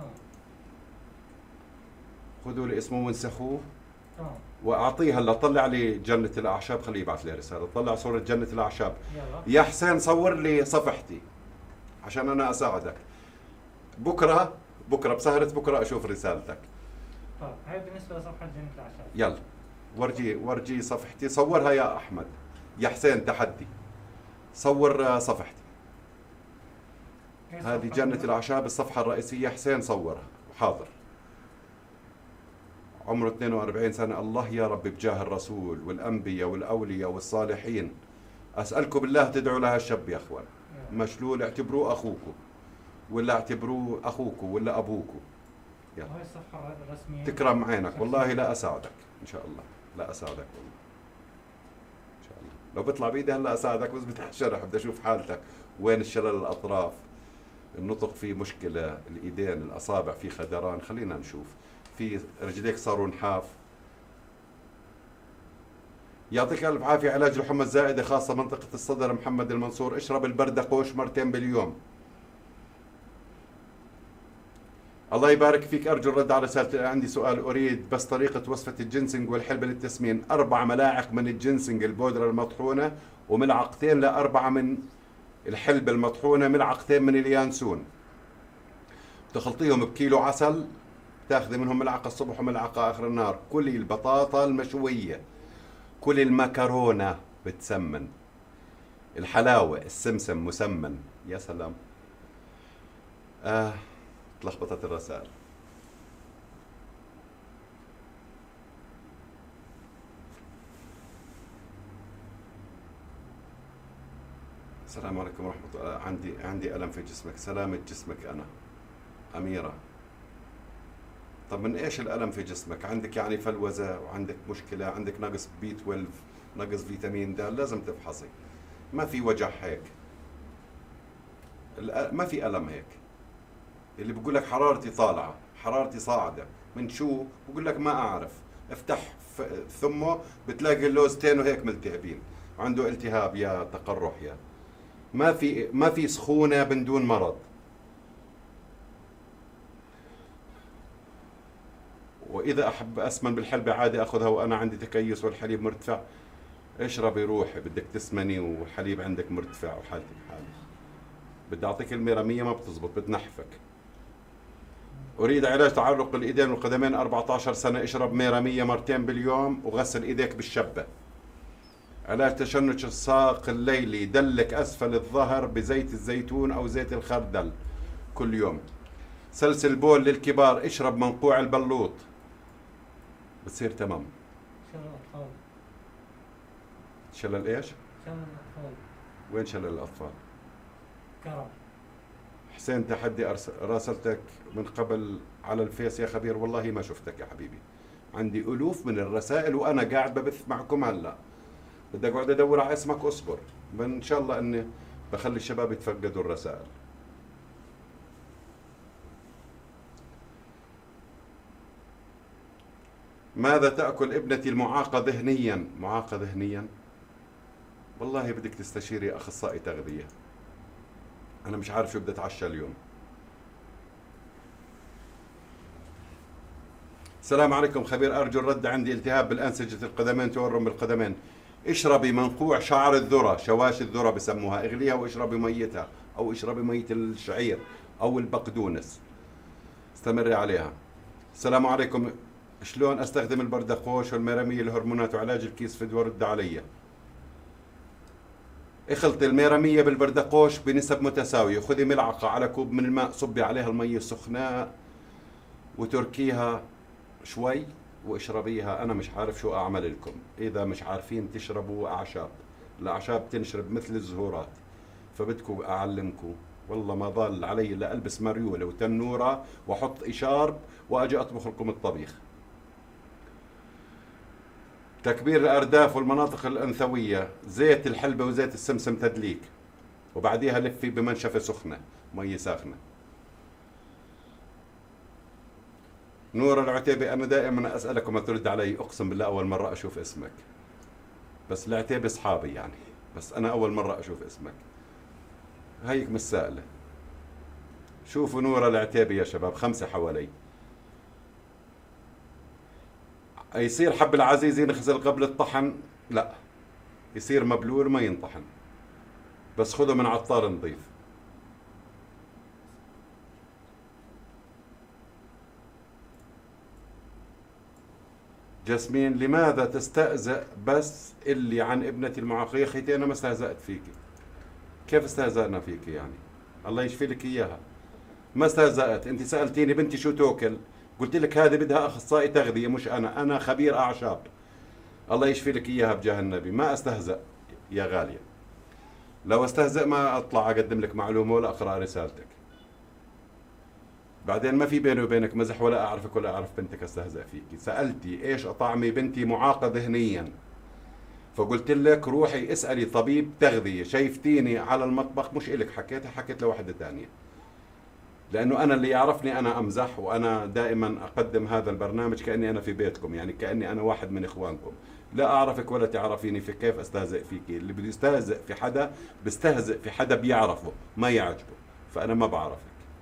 خذوا لي اسمه وانسخوه واعطيه. هلا طلع لي جنة الاعشاب، خليه يبعث لي رسالة. طلع صورة جنة الاعشاب. يا حسين صور لي صفحتي عشان انا اساعدك. بكره بسهرة بكره اشوف رسالتك. طيب هاي بالنسبة لصفحة جنة الاعشاب. يلا ورجي صفحتي، صورها يا احمد. يا حسين تحدي، صور صفحتي. هذه جنة الاعشاب، الصفحة الرئيسية. حسين صورها وحاضر. عمره 42 سنة. الله يا رب بجاه الرسول والأنبياء والأولياء والصالحين أسألكم بالله تدعوا لها الشاب يا أخوان. مشلول، اعتبروه أخوكم، ولا اعتبروه أخوكم ولا أبوكم. يلا. وهي الصفحة الرسمية. تكرم عينك، والله لا أساعدك إن شاء الله. لا أساعدك والله إن شاء الله. لو بيطلع بإيدي هلا أساعدك، بس بدي شرح، بدي أشوف حالتك وين الشلل. الأطراف، النطق فيه مشكلة، الإيدين الأصابع فيه خدران. خلينا نشوف. في رجليك صاروا نحاف. يعطيك الف عافيه. علاج الحمى الزائده خاصه منطقه الصدر، محمد المنصور. اشرب البردقوش مرتين باليوم. الله يبارك فيك. ارجو الرد على رسالتي. عندي سؤال، اريد بس طريقه وصفه الجنسنج والحلبة للتسمين. 4 ملاعق من الجنسنج البودره المطحونه، وملعقتين ل4 من الحلبة المطحونه، ملعقتين من اليانسون. تخلطيهم بكيلو عسل، تاخذي منهم ملعقة الصبح وملعقة آخر النهار. كلي البطاطا المشوية، كلي المكرونة بتسمن، الحلاوة السمسم مسمن. يا سلام. تلخبطت الرسائل. السلام عليكم ورحمة الله. عندي ألم في جسمك. سلامة جسمك. أنا أميرة. طب من ايش الالم في جسمك؟ عندك يعني فلوزه وعندك مشكله، عندك نقص بي 12، نقص فيتامين د، لازم تفحصي. ما في وجع هيك، ما في الم هيك. اللي بقول لك حرارتي طالعه، حرارتي صاعده، من شو؟ بقول لك ما اعرف. افتح ثمه بتلاقي اللوزتين وهيك ملتهبين، عنده التهاب يا تقرح يا ما في سخونه من دون مرض. واذا احب اسمن بالحلبة عادي اخذها وانا عندي تكيس والحليب مرتفع. اشربي روحي، بدك تسمني والحليب عندك مرتفع وحالتك حالة. بدي اعطيك الميرامية ما بتزبط، بتنحفك. اريد علاج تعرق الايدين والقدمين 14 سنة، اشرب ميرامية مرتين باليوم وغسل ايديك بالشبة. علاج تشنج الساق الليلي، دلك اسفل الظهر بزيت الزيتون او زيت الخردل كل يوم. سلسل بول للكبار، اشرب منقوع البلوط بتصير تمام. شلل الأطفال. شلل ايش؟ شلل الأطفال. وين شلل الاطفال؟ كرم. حسين تحدي راسلتك من قبل على الفيس يا خبير، والله ما شفتك يا حبيبي. عندي ألوف من الرسائل وأنا قاعد ببث معكم هلا. بدي أقعد أدور على اسمك، أصبر. إن شاء الله إني بخلي الشباب يتفقدوا الرسائل. ماذا تأكل ابنتي المعاقة ذهنيا؟ معاقة ذهنيا؟ والله بدك تستشيري أخصائي تغذية. أنا مش عارف شو بدي أتعشى اليوم. السلام عليكم خبير، أرجو الرد. عندي التهاب بالأنسجة القدمين، تورم بالقدمين. اشربي منقوع شعر الذرة، شواش الذرة بسموها، اغليها واشربي ميتها، أو اشربي مية الشعير أو البقدونس، استمري عليها. السلام عليكم، شلون أستخدم البردقوش والميرامية الهرمونات وعلاج الكيس فد ورد علي؟ اخلطي الميرامية بالبردقوش بنسب متساوية، خذي ملعقة على كوب من الماء، صبي عليها المية السخناء وتركيها شوي واشربيها. أنا مش عارف شو أعمل لكم. إذا مش عارفين تشربوا أعشاب، الأعشاب تنشرب مثل الزهورات، فبدكم أعلمكم. والله ما ضل علي إلا ألبس مريولة وتنورة وأحط إشارب وأجي أطبخ لكم الطبيخ. تكبير الأرداف والمناطق الأنثوية، زيت الحلبة وزيت السمسم تدليك، وبعديها لفي بمنشفة سخنة مية ساخنة. نور العتيبي، أنا دائما أسألك وما ترد علي، أقسم بالله أول مرة أشوف اسمك. بس العتيبي أصحابي يعني، بس أنا أول مرة أشوف اسمك. هيك مش سائلة. شوفوا نور العتيبي يا شباب، 5 حوالي. يصير حب العزيز ينخزل قبل الطحن؟ لا، يصير مبلول ما ينطحن، بس خذه من عطار نظيف. جاسمين، لماذا تستهزأ بس اللي عن ابنتي المعاقة؟ يا اخيتي انا ما استهزأت فيكي. كيف استهزأنا فيكي يعني؟ الله يشفي لك اياها. ما استهزأت. انت سألتيني بنتي شو تاكل، قلت لك هذه بدها اخصائي تغذية مش انا خبير اعشاب. الله يشفي لك اياها بجاه النبي. ما استهزأ يا غالية. لو استهزأ ما اطلع اقدم لك معلومة ولا اقرأ رسالتك. بعدين ما في بيني وبينك مزح، ولا اعرفك ولا اعرف بنتك استهزأ فيكي. سألتي ايش اطعمي بنتي معاقة ذهنيا، فقلت لك روحي اسألي طبيب تغذية. شايفتيني على المطبخ مش إلك حكيتها، حكيت لوحدة ثانية. لأنه أنا اللي يعرفني أنا أمزح، وأنا دائما أقدم هذا البرنامج كأني أنا في بيتكم، يعني كأني أنا واحد من إخوانكم. لا أعرفك ولا تعرفيني، في كيف أستهزئ فيكي؟ اللي بده يستهزئ في حدا بيستهزئ في حدا بيعرفه ما يعجبه، فأنا ما بعرفك.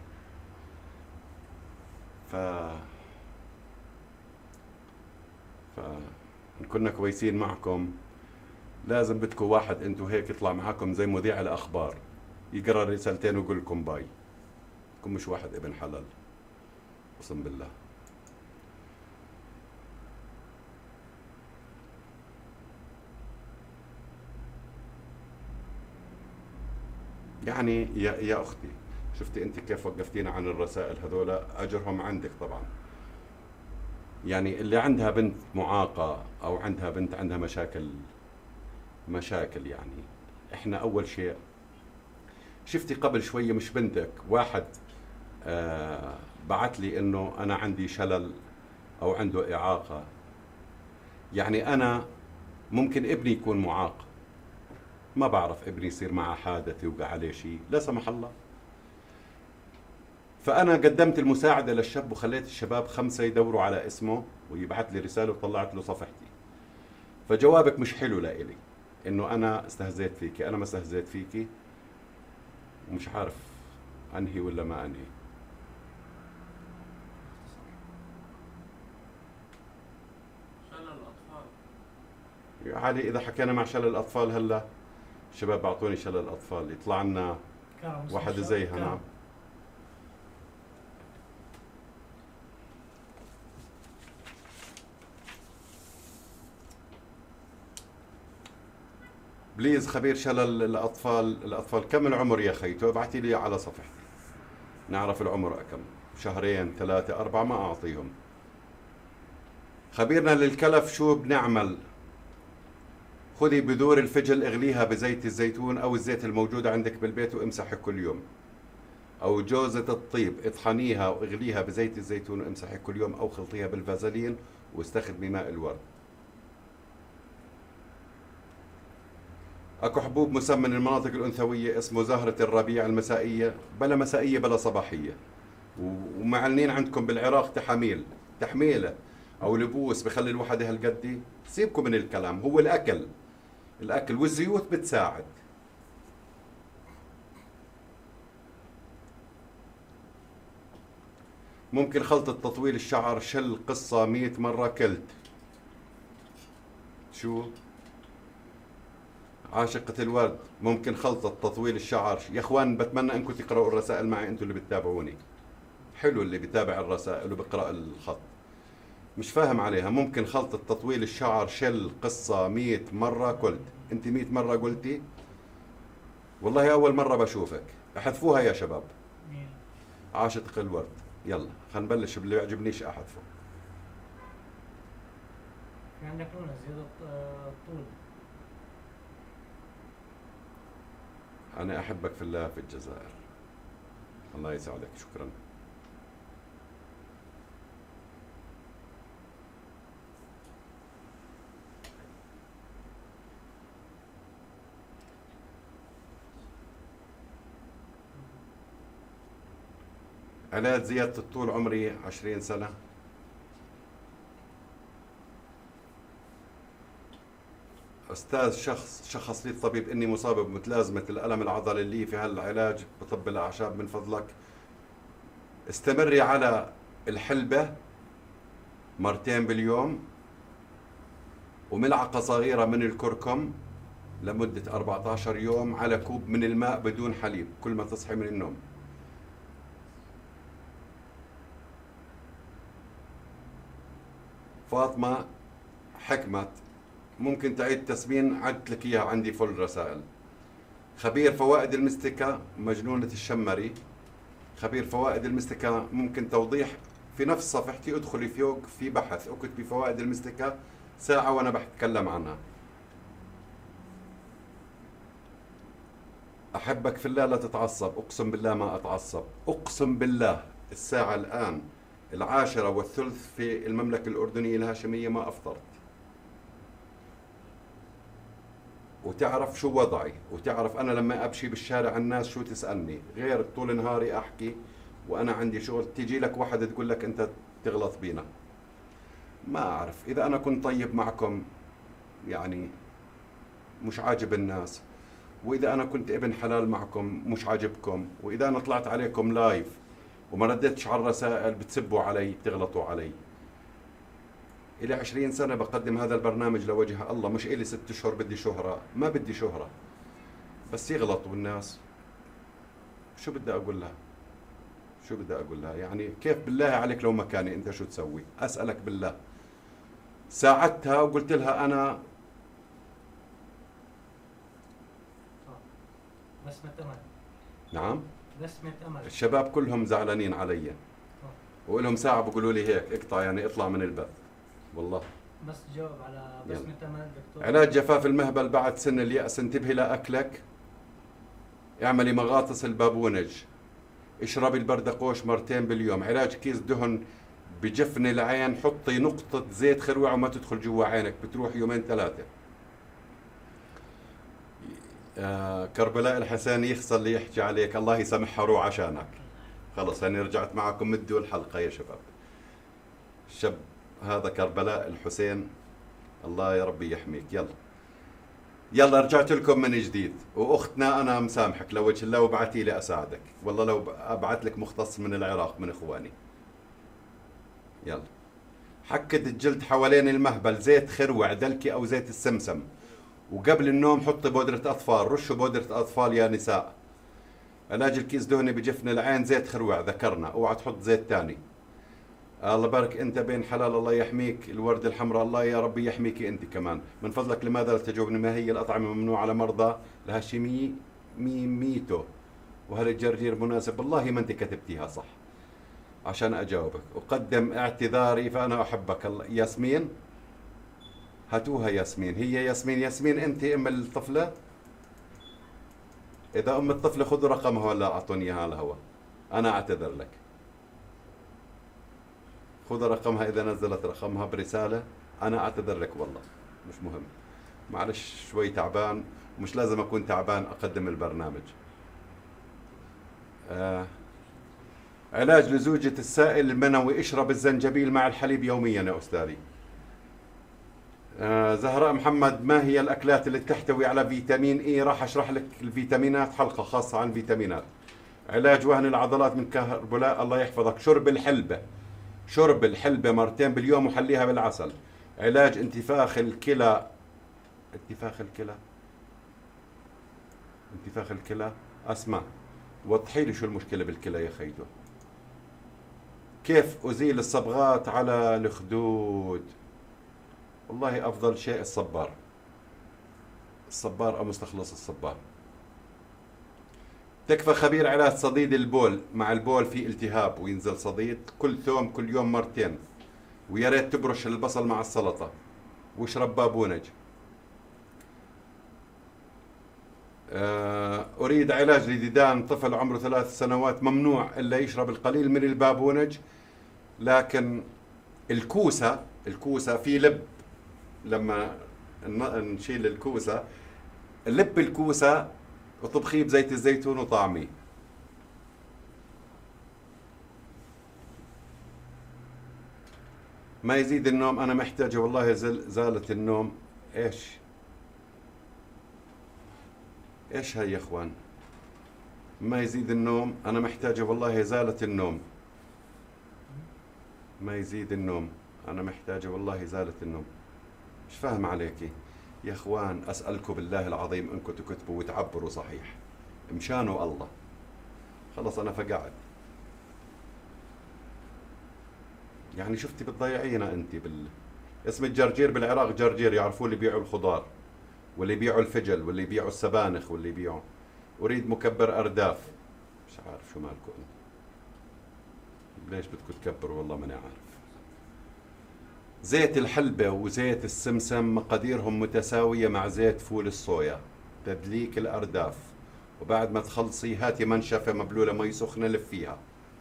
إن كنا كويسين معكم لازم بدكم واحد انتو هيك يطلع معاكم زي مذيع الأخبار، يقرأ رسالتين ويقول لكم باي. كم مش واحد ابن حلال، قسم بالله. يعني يا أختي، شفتي أنت كيف وقفتينا عن الرسائل هذولا؟ أجرهم عندك طبعا. يعني اللي عندها بنت معاقة أو عندها بنت عندها مشاكل يعني، إحنا أول شيء شفتي قبل شوية مش بنتك واحد بعت لي انه انا عندي شلل او عنده اعاقة. يعني انا ممكن ابني يكون معاق، ما بعرف ابني يصير معه حادث يوقع عليه شيء لا سمح الله. فانا قدمت المساعدة للشاب وخليت الشباب 5 يدوروا على اسمه ويبعث لي رسالة وطلعت له صفحتي. فجوابك مش حلو لإلي انه انا استهزيت فيكي. انا ما استهزيت فيكي ومش عارف انهي ولا ما انهي. شلل الأطفال. يا علي اذا حكينا مع شلل الاطفال هلا الشباب بعطوني شلل الاطفال يطلع لنا كرم واحد مستشفى زيها. كرم. نعم. بليز خبير شلل الاطفال كم العمر يا خيتو؟ ابعتي لي على صفحتي نعرف العمر كم، 2 3 4 ما اعطيهم. خبيرنا للكلف شو بنعمل؟ خذي بذور الفجل اغليها بزيت الزيتون او الزيت الموجود عندك بالبيت وامسحي كل يوم. او جوزة الطيب اطحنيها واغليها بزيت الزيتون وامسحي كل يوم، او خلطيها بالفازلين واستخدمي ماء الورد. اكو حبوب مسمن المناطق الانثويه اسمه زهره الربيع المسائيه، بلا مسائيه بلا صباحيه. ومعلنين عندكم بالعراق تحميله او لبوس بخلي الواحد هالقد. سيبكم من الكلام، هو الاكل والزيوت بتساعد. ممكن خلطة تطويل الشعر شل قصة 100 مرة كلت. شو؟ عاشقة الورد ممكن خلطة تطويل الشعر. يا اخوان بتمنى انكم تقرأوا الرسائل معي انتم اللي بتتابعوني. حلو اللي بيتابع الرسائل وبقرأ الخط. مش فاهم عليها. ممكن خلطة تطويل الشعر شل قصة 100 مرة قلت. انت 100 مرة قلتي؟ والله اول مرة بشوفك. احذفوها يا شباب. مين؟ عاشق الورد. يلا خلينا نبلش باللي يعجبنيش احذفه. في عندك هنا زيادة طول. انا احبك في الله في الجزائر. الله يسعدك. شكرا. علاج زيادة الطول عمري 20 سنة. أستاذ شخص لي الطبيب إني مصاب بمتلازمة الألم العضلي الليفي. هل العلاج بطب الأعشاب من فضلك؟ استمري على الحلبة 2 باليوم وملعقة صغيرة من الكركم لمدة 14 يوم على كوب من الماء بدون حليب كل ما تصحي من النوم. فاطمة حكمت ممكن تعيد تسمين، عدت لك اياها عندي فل رسائل. خبير فوائد المستكة مجنونة الشمري. خبير فوائد المستكة ممكن توضيح في نفس صفحتي. ادخلي فوق في بحث اكتبي فوائد المستكة ساعة وانا بتكلم عنها. احبك في الله لا تتعصب. اقسم بالله ما اتعصب. اقسم بالله الساعة الان 10:03 في المملكة الأردنية الهاشمية ما أفطرت. وتعرف شو وضعي وتعرف أنا لما أمشي بالشارع الناس شو تسألني غير طول نهاري أحكي وأنا عندي شغل. تيجي لك واحد تقول لك أنت تغلط بينا. ما أعرف إذا أنا كنت طيب معكم يعني مش عاجب الناس، وإذا أنا كنت ابن حلال معكم مش عاجبكم، وإذا أنا طلعت عليكم لايف وما رديتش على الرسائل بتسبوا علي بتغلطوا علي. إلي 20 سنة بقدم هذا البرنامج لوجه الله. مش إلي 6 أشهر بدي شهرة. ما بدي شهرة بس يغلطوا الناس. شو بدي أقول لها؟ شو بدي أقول لها؟ يعني كيف بالله عليك لو مكاني أنت شو تسوي؟ أسألك بالله. ساعدتها وقلت لها أنا بسمة أمل. نعم. بسمة أمل. الشباب كلهم زعلانين علي وإلهم ساعة بيقولوا لي هيك اقطع يعني اطلع من البث. والله بس جاوب على بسمة أمل دكتور. علاج جفاف المهبل بعد سن اليأس. انتبهي لأكلك. اعملي مغاطس البابونج. اشربي البردقوش مرتين باليوم. علاج كيس دهن بجفن العين، حطي نقطة زيت خروع وما تدخل جوا عينك، بتروح يومين ثلاثة. كربلاء الحساني يخسر اللي يحكي عليك، الله يسامحها روح عشانك. خلص أنا رجعت معكم مدوا الحلقة يا شباب. الشاب هذا كربلاء الحسين، الله يا ربي يحميك. يلا رجعت لكم من جديد. واختنا انا مسامحك لوجه الله، وابعتي لي اساعدك، والله لو ابعث لك مختص من العراق من اخواني. يلا. حكة الجلد حوالين المهبل، زيت خروع دلكي او زيت السمسم، وقبل النوم حطي بودرة اطفال، رشوا بودرة اطفال يا نساء. علاج الكيس دهني بجفن العين زيت خروع ذكرنا، اوعى تحط زيت ثاني. الله بارك انت بين حلال، الله يحميك. الوردة الحمراء الله يا ربي يحميك انت كمان. من فضلك لماذا لا تجاوبني؟ ما هي الاطعمة الممنوعة على مرضى الهاشيمي ميتو؟ وهل الجرجير مناسب؟ والله ما انت كتبتيها صح عشان اجاوبك. اقدم اعتذاري فانا احبك. الله ياسمين، هاتوها ياسمين. هي ياسمين انت ام الطفلة؟ اذا ام الطفلة خذوا رقمها ولا اعطوني اياها على الهواء، انا اعتذر لك. خذ رقمها إذا نزلت رقمها برسالة، أنا أعتذر لك والله مش مهم. معلش شوي تعبان، ومش لازم أكون تعبان أقدم البرنامج. علاج لزوجة السائل المنوي، اشرب الزنجبيل مع الحليب يوميا يا أستاذي. زهراء محمد، ما هي الأكلات اللي تحتوي على فيتامين إي؟ راح أشرح لك الفيتامينات، حلقة خاصة عن الفيتامينات. علاج وهن العضلات من كربلاء، الله يحفظك. شرب الحلبة مرتين باليوم وحليها بالعسل. علاج انتفاخ الكلى أسمع، وضحي لي شو المشكلة بالكلى يا خيدو. كيف أزيل الصبغات على الخدود؟ والله أفضل شيء الصبار أو مستخلص الصبار. تكفى خبير علاج صديد البول، مع البول في التهاب وينزل صديد، كل يوم مرتين. ويا ريت تبرش البصل مع السلطة، واشرب بابونج. أريد علاج لديدان طفل عمره 3 سنوات، ممنوع إلا يشرب القليل من البابونج. لكن الكوسة في لب، لما نشيل الكوسة، لب الكوسة وطبخيه بزيت الزيتون وطعميه. ما يزيد النوم، أنا محتاجة والله زالت النوم. إيش هاي يا إخوان؟ ما يزيد النوم، أنا محتاجة والله زالت النوم. ما يزيد النوم، أنا محتاجة والله زالت النوم. مش فاهم عليكي يا إخوان. أسألكم بالله العظيم إنكم تكتبوا وتعبروا صحيح مشانوا الله. خلص أنا فقعت. يعني شفتي بتضيعينا أنت اسم الجرجير بالعراق جرجير، يعرفوا اللي يبيعوا الخضار، واللي يبيعوا الفجل، واللي يبيعوا السبانخ، واللي يبيعوا. أريد مكبر أرداف. مش عارف شو مالكم أنت، ليش بدكم تكبروا؟ والله ماني عارف. زيت الحلبة وزيت السمسم مقاديرهم متساوية مع زيت فول الصويا. تدليك الأرداف، وبعد ما تخلصي هاتي منشفة مبلولة مي سخنة لفيها.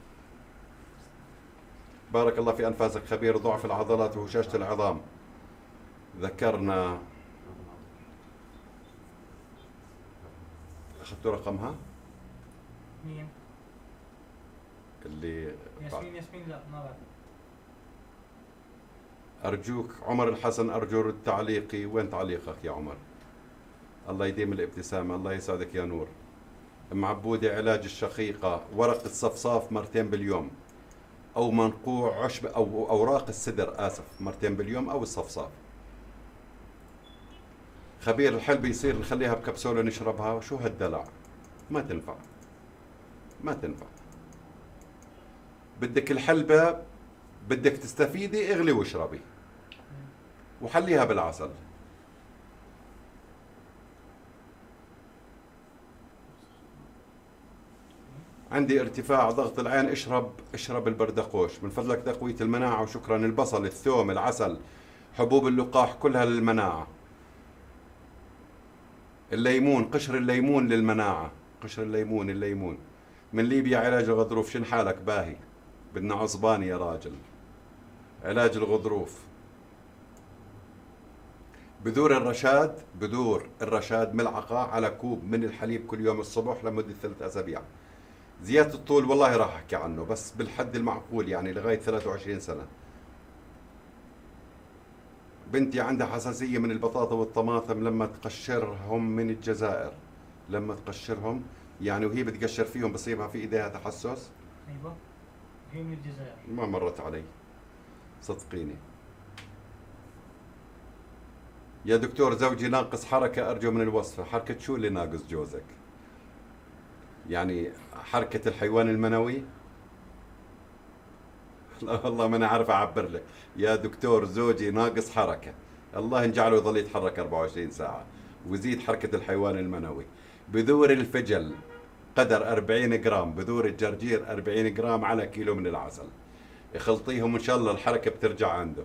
بارك الله في أنفاسك خبير ضعف العضلات وهشاشة العظام. ذكرنا. أخذتوا رقمها؟ مين؟ اللي ياسمين لا ما بعرف. أرجوك عمر الحسن، أرجو رد تعليقي. وين تعليقك يا عمر؟ الله يديم الابتسامة، الله يسعدك يا نور. أم عبودة، علاج الشقيقة ورق الصفصاف مرتين باليوم، أو منقوع عشب أو أوراق السدر مرتين باليوم، أو الصفصاف. خبير الحلبة يصير نخليها بكبسولة نشربها؟ شو هالدلع؟ ما تنفع. بدك الحلبة، بدك تستفيدي، اغلي واشربي وحليها بالعسل. عندي ارتفاع ضغط العين، اشرب البردقوش من فضلك، تقوية المناعة. وشكرا. البصل، الثوم، العسل، حبوب اللقاح كلها للمناعة. الليمون، قشر الليمون للمناعة. قشر الليمون. من ليبيا علاج الغضروف. شن حالك باهي؟ بدنا عصباني يا راجل. علاج الغضروف. بذور الرشاد ملعقة على كوب من الحليب كل يوم الصبح لمدة 3 أسابيع. زيادة الطول والله راح أحكي عنه بس بالحد المعقول، يعني لغاية 23 سنة. بنتي عندها حساسية من البطاطا والطماطم لما تقشرهم من الجزائر، لما تقشرهم يعني وهي بتقشر فيهم بصيبها في ايديها تحسس. ايوه هي من الجزائر. ما مرت علي صدقيني. يا دكتور زوجي ناقص حركة، أرجو من الوصفة. حركة شو اللي ناقص جوزك؟ يعني حركة الحيوان المنوي؟ لا والله ما أنا عارف أعبر لك. يا دكتور زوجي ناقص حركة، الله نجعله يظل يتحرك 24 ساعة ويزيد حركة الحيوان المنوي. بذور الفجل قدر 40 جرام، بذور الجرجير 40 جرام على كيلو من العسل. اخلطيهم إن شاء الله الحركة بترجع عنده.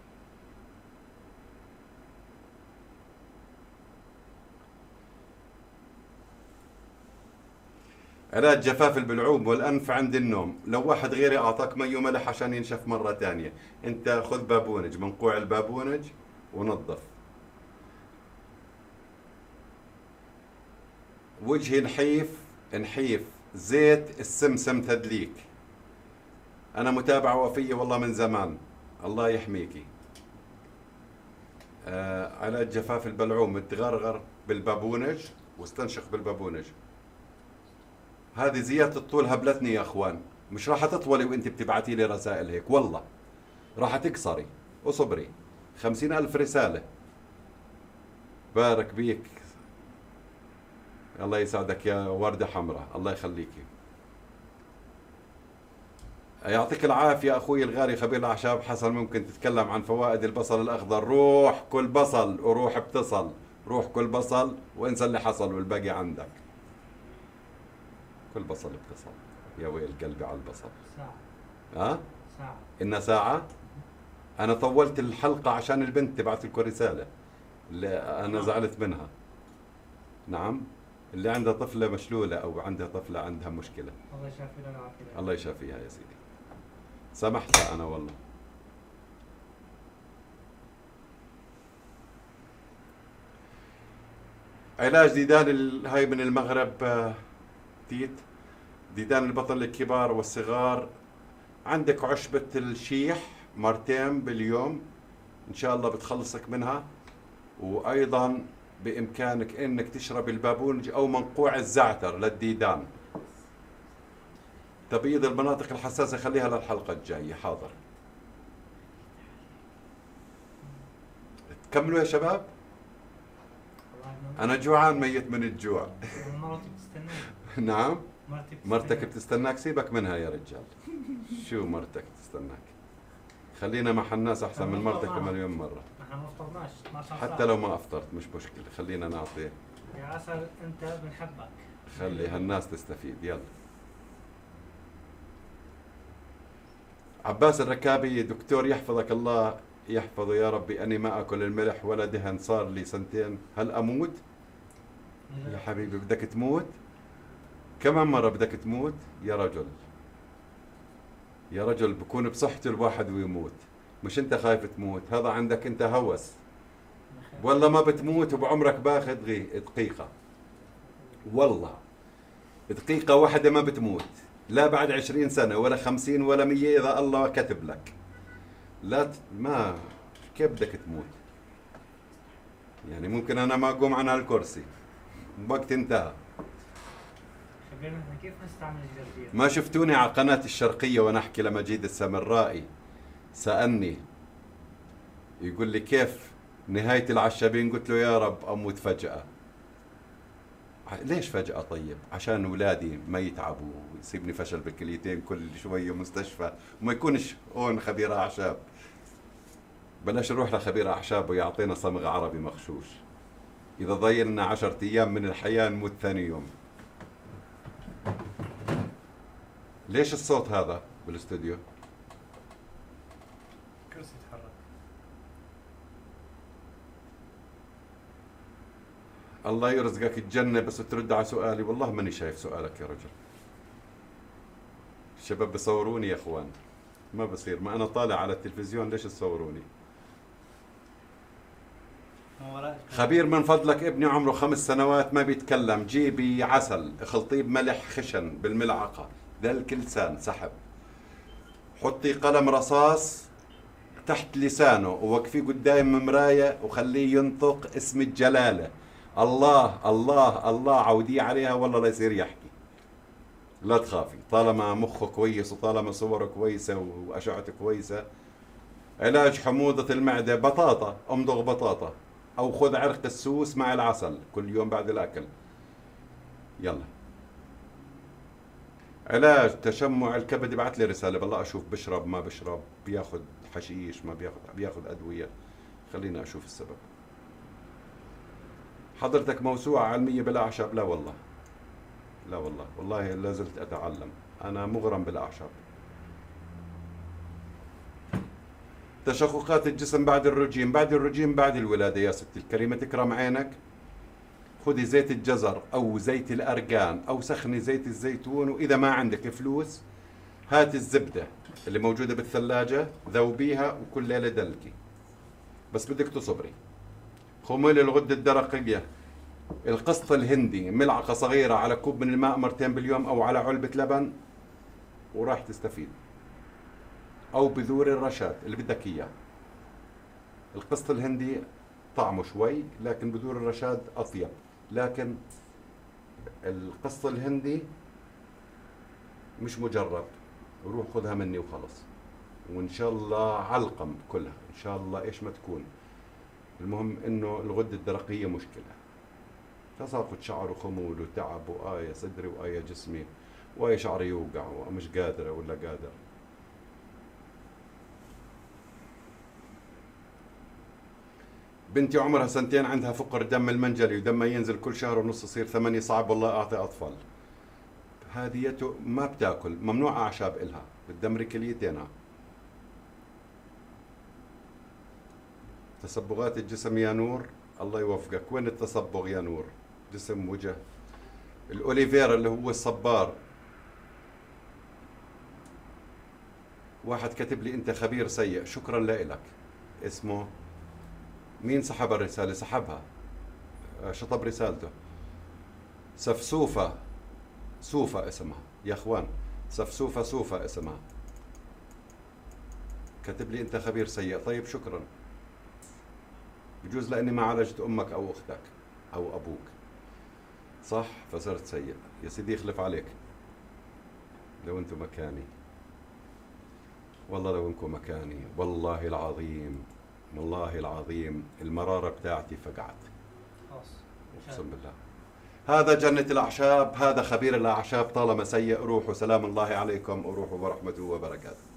علاج جفاف البلعوم والأنف عند النوم. لو واحد غيري أعطاك مي وملح عشان ينشف مرة تانية، أنت خذ بابونج، منقوع البابونج ونظف. وجهي نحيف زيت السمسم تدليك. أنا متابعة وفية والله من زمان، الله يحميكي. علاج جفاف البلعوم، تغرغر بالبابونج واستنشق بالبابونج. هذه زيادة الطول هبلتني يا اخوان، مش راح تطولي وانت بتبعتي لي رسائل هيك والله، راح تقصري. اصبري 50,000 رسالة. بارك بيك، الله يسعدك يا وردة حمراء، الله يخليكي. يعطيك العافية أخوي الغالي خبير الأعشاب حسن. ممكن تتكلم عن فوائد البصل الأخضر؟ روح كل بصل وروح بتصل، روح كل بصل وانسى اللي حصل والباقي عندك. كل بصل بتصل. يا ويل قلبي على البصل. ساعة. ساعة. إنها ساعة؟ أنا طولت الحلقة عشان البنت تبعت لكم رسالة اللي أنا زعلت منها. نعم، اللي عندها طفلة مشلولة أو عندها طفلة عندها مشكلة. الله يشافيها ويعافيها. الله يشافيها يا سيدي. سمحتها أنا والله. علاج ديدان هاي من المغرب تيت. ديدان البطن الكبار والصغار. عندك عشبة الشيح مرتين باليوم إن شاء الله بتخلصك منها. وأيضا بإمكانك إنك تشرب البابونج أو منقوع الزعتر للديدان. تبييض المناطق الحساسة خليها للحلقة الجاية. حاضر. تكملوا يا شباب. أنا جوعان ميت من الجوع. مرتي بتستناك. نعم. مرتك بتستناك. بتستناك، سيبك منها يا رجال. شو مرتك بتستناك؟ خلينا مع الناس أحسن من مرتك بمليون مرة. نحن ما افطرناش 12 ساعة. حتى لو ما أفطرت مش مشكلة، خلينا نعطي. يا عسل انت بنحبك. خلي هالناس تستفيد. يلا. عباس الركابي. دكتور يحفظك الله يحفظه يا ربي، أني ما أكل الملح ولا دهن صار لي 2 سنين، هل أموت؟ يا حبيبي بدك تموت؟ كمان مرة بدك تموت؟ يا رجل يا رجل، بكون بصحته الواحد ويموت، مش انت خايف تموت. هذا عندك انت هوس. والله ما بتموت وبعمرك باخذ دقيقة، والله دقيقة واحدة ما بتموت، لا بعد 20 سنة ولا 50 ولا 100 إذا الله كتب لك. لا ما كيف بدك تموت؟ يعني ممكن أنا ما أقوم عن هالكرسي، وقت انتهى. خبرنا كيف نستعمل الجرجير. ما شفتوني على قناة الشرقية وأنا أحكي لمجيد السامرائي؟ سألني يقول لي كيف نهاية العشابين؟ قلت له يا رب أموت فجأة. ليش فجأة طيب؟ عشان أولادي ما يتعبوا ويصيبني فشل بالكليتين كل شوية مستشفى، وما يكونش هون خبير أعشاب. بلاش نروح لخبير أعشاب ويعطينا صمغ عربي مغشوش. إذا ضيلنا 10 أيام من الحياة نموت ثاني يوم. ليش الصوت هذا بالاستوديو؟ كرسي يتحرك. الله يرزقك الجنة بس ترد على سؤالي. والله ماني شايف سؤالك يا رجل. الشباب بصوروني يا اخوان، ما بصير، ما انا طالع على التلفزيون، ليش تصوروني؟ ما وراء خبير من فضلك، ابني عمره 5 سنوات ما بيتكلم، جيبي عسل اخلطيه بملح خشن بالملعقة، ذلك لسان سحب، حطي قلم رصاص تحت لسانه ووقفيه قدام مراية وخليه ينطق اسم الجلالة، الله الله الله، عوديه عليها والله لا يصير يحكي. لا تخافي، طالما مخه كويس وطالما صوره كويسة وأشعته كويسة. علاج حموضة المعدة بطاطا، امضغ بطاطا أو خذ عرق السوس مع العسل كل يوم بعد الأكل. يلا. علاج تشمع الكبد، ابعث لي رسالة بالله أشوف بشرب ما بشرب، بياخذ حشيش ما بياخذ أدوية، خلينا أشوف السبب. حضرتك موسوعة علمية بالأعشاب؟ لا والله، لا والله، والله لا زلت أتعلم، أنا مغرم بالأعشاب. تشققات الجسم بعد الرجيم، بعد الرجيم بعد الولادة يا ستي الكريمة تكرم عينك، خذي زيت الجزر أو زيت الأرقان أو سخني زيت الزيتون، وإذا ما عندك فلوس هات الزبدة اللي موجودة بالثلاجة ذوبيها وكل ليلة دلكي، بس بدك تصبري. خمول الغدة الدرقية، القسط الهندي ملعقة صغيرة على كوب من الماء مرتين باليوم أو على علبة لبن وراح تستفيد، أو بذور الرشاد اللي بدك إياه. القسط الهندي طعمه شوي، لكن بذور الرشاد أطيب، لكن القسط الهندي مش مجرب، روح خذها مني وخلص، وإن شاء الله علقم كلها إن شاء الله إيش ما تكون. المهم إنه الغدة الدرقية مشكلة، تساقط شعر وخمول وتعب وآية صدري وآية جسمي وآية شعري يوقع ومش قادرة ولا قادر. بنتي عمرها 2 عندها فقر دم المنجلي ودمها ينزل كل شهر ونص، يصير 8، صعب والله أعطي أطفال. هذه ما بتاكل، ممنوع أعشاب إلها، بتدمري كليتينها. تصبغات الجسم يا نور، الله يوفقك، وين التصبغ يا نور؟ جسم، وجه. الأوليفيرا اللي هو الصبار، واحد كتب لي أنت خبير سيء، شكرا لك. اسمه مين سحب الرسالة؟ سحبها، شطب رسالته. سفسوفة سوفة اسمها يا اخوان، سفسوفة سوفة اسمها، كتب لي انت خبير سيء. طيب شكرا، بجوز لاني ما عالجت امك او اختك او ابوك، صح؟ فصرت سيء. يا سيدي يخلف عليك، لو انتم مكاني، والله لو انكم مكاني، والله العظيم، والله العظيم المرارة بتاعتي فقعت، خلاص اقسم بالله. هذا جنة الأعشاب، هذا خبير الأعشاب، طالما سيء روحوا، سلام الله عليكم وروحوا ورحمته وبركاته.